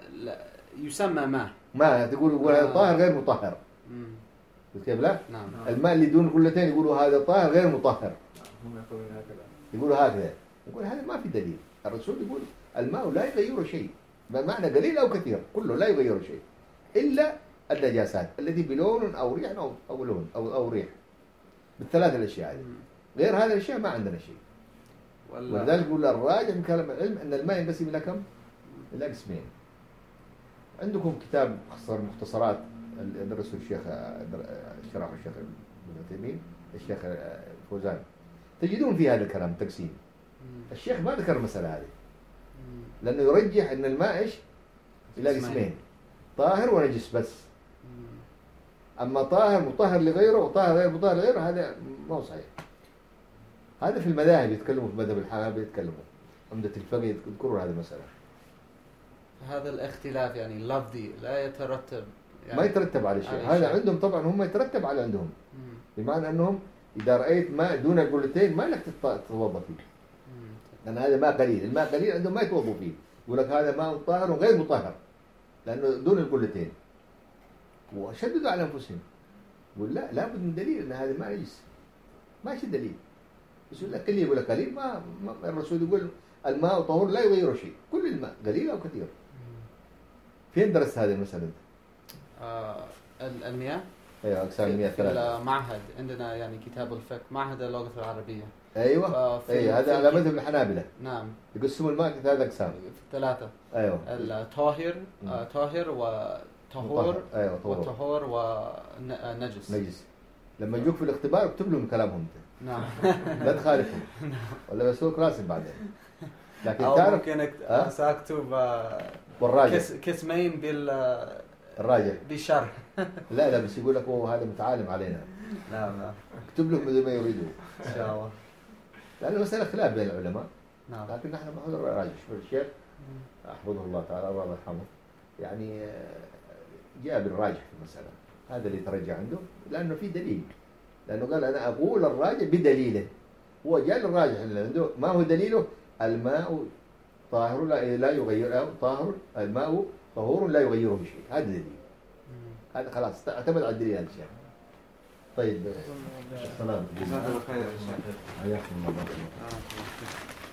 يسمى ماء، ما تقول هذا طاهر غير مطهر. كيف لا؟ نعم. الماء اللي دون القلتين يقولوا هذا طاهر غير مطهر، هم يقولون هكذا. يقولوا هكذا. نقول هذا ما في دليل. الرسول يقول الماء لا يغير شيء، بمعنى قليل أو كثير كله لا يغير شيء إلا النجاسات التي بلون أو ريح أو لون أو ريح، ب3 الأشياء هذه. غير هذه الأشياء ما عندنا شيء. ولذلك يقول الراجع من كلام العلم أن الماء ينقسم إلى كم؟ إلى قسمين. عندكم كتاب مختصرات درسه الشيخ، شرحه الشيخ ابن عثيمين، الشيخ فوزان، تجدون في هذا الكلام تقسيم. الشيخ ما ذكر المسألة هذه لأنه يرجح أن الماء إيش؟ إلى قسمين: طاهر ونجس بس. أما طاهر مطهر لغيره وطاهر غير مطهر لغيره هذا ما هو صحيح. هذا في المذاهب يتكلموا، في مذهب الحنابلة يتكلموا، عمدة الفقه يذكرون هذه المسألة. هذا الاختلاف يعني لفظي لا يترتب يعني ما يترتب على شيء. هذا عندهم طبعا، هم يترتب على عندهم، بمعنى أنهم إذا رأيت ماء دون القلتين ما لك تتوضأ فيه، لأن هذا ماء قليل. الماء قليل عندهم ما يتوضأ فيه، يقول لك هذا ماء طاهر غير مطهر لأنه دون القلتين، وشددوا على أنفسهم. يقول لا، لابد من دليل أن هذا ماء نجس. ماشي دليل، بس يقول لك يقول لك قليل. ما الرسول يقول الماء طهور لا يغير شيء، كل الماء قليل أو كثير. فين درست هذه المسألة؟ المياه؟ أيوة، أقسام المياه 3. في المعهد عندنا يعني كتاب الفقه، معهد اللغة العربية. أيوة هذا على مذهب الحنابلة. نعم. يقسموا الماء 3 أقسام. 3. أيوة. الطاهر، طاهر وطهور. أيوة، وطهور ونجس. نجس. لما يجوك في الاختبار اكتب لهم كلامهم. نعم. لا تخالفهم ولا بسوق راسم بعدين. لكن أو تعرف ممكن سأكتب والراجع قسمين الراجع بالشرح. لا بس يقول لك هذا متعالم علينا. نعم. اكتب لهم مثل ما يريدوا إن شاء الله. لأن المسألة خلاف بين العلماء. نعم. لكن نحن نأخذ الراجع. الشيخ أحفظه الله تعالى الله يرحمه يعني جاء بالراجح في المسألة، هذا اللي ترجع عنده لأنه في دليل، لأنه قال أنا أقول الراجح بدليله. هو جاء الراجح اللي عنده ما هو دليله؟ الماء طاهر لا يغير، طاهر الماء طهور لا يغيره شيء، هذا دليل. هذا خلاص اعتمد على الدليل هذا الشيء. طيب السلام. جزاك الله خير. حياكم الله.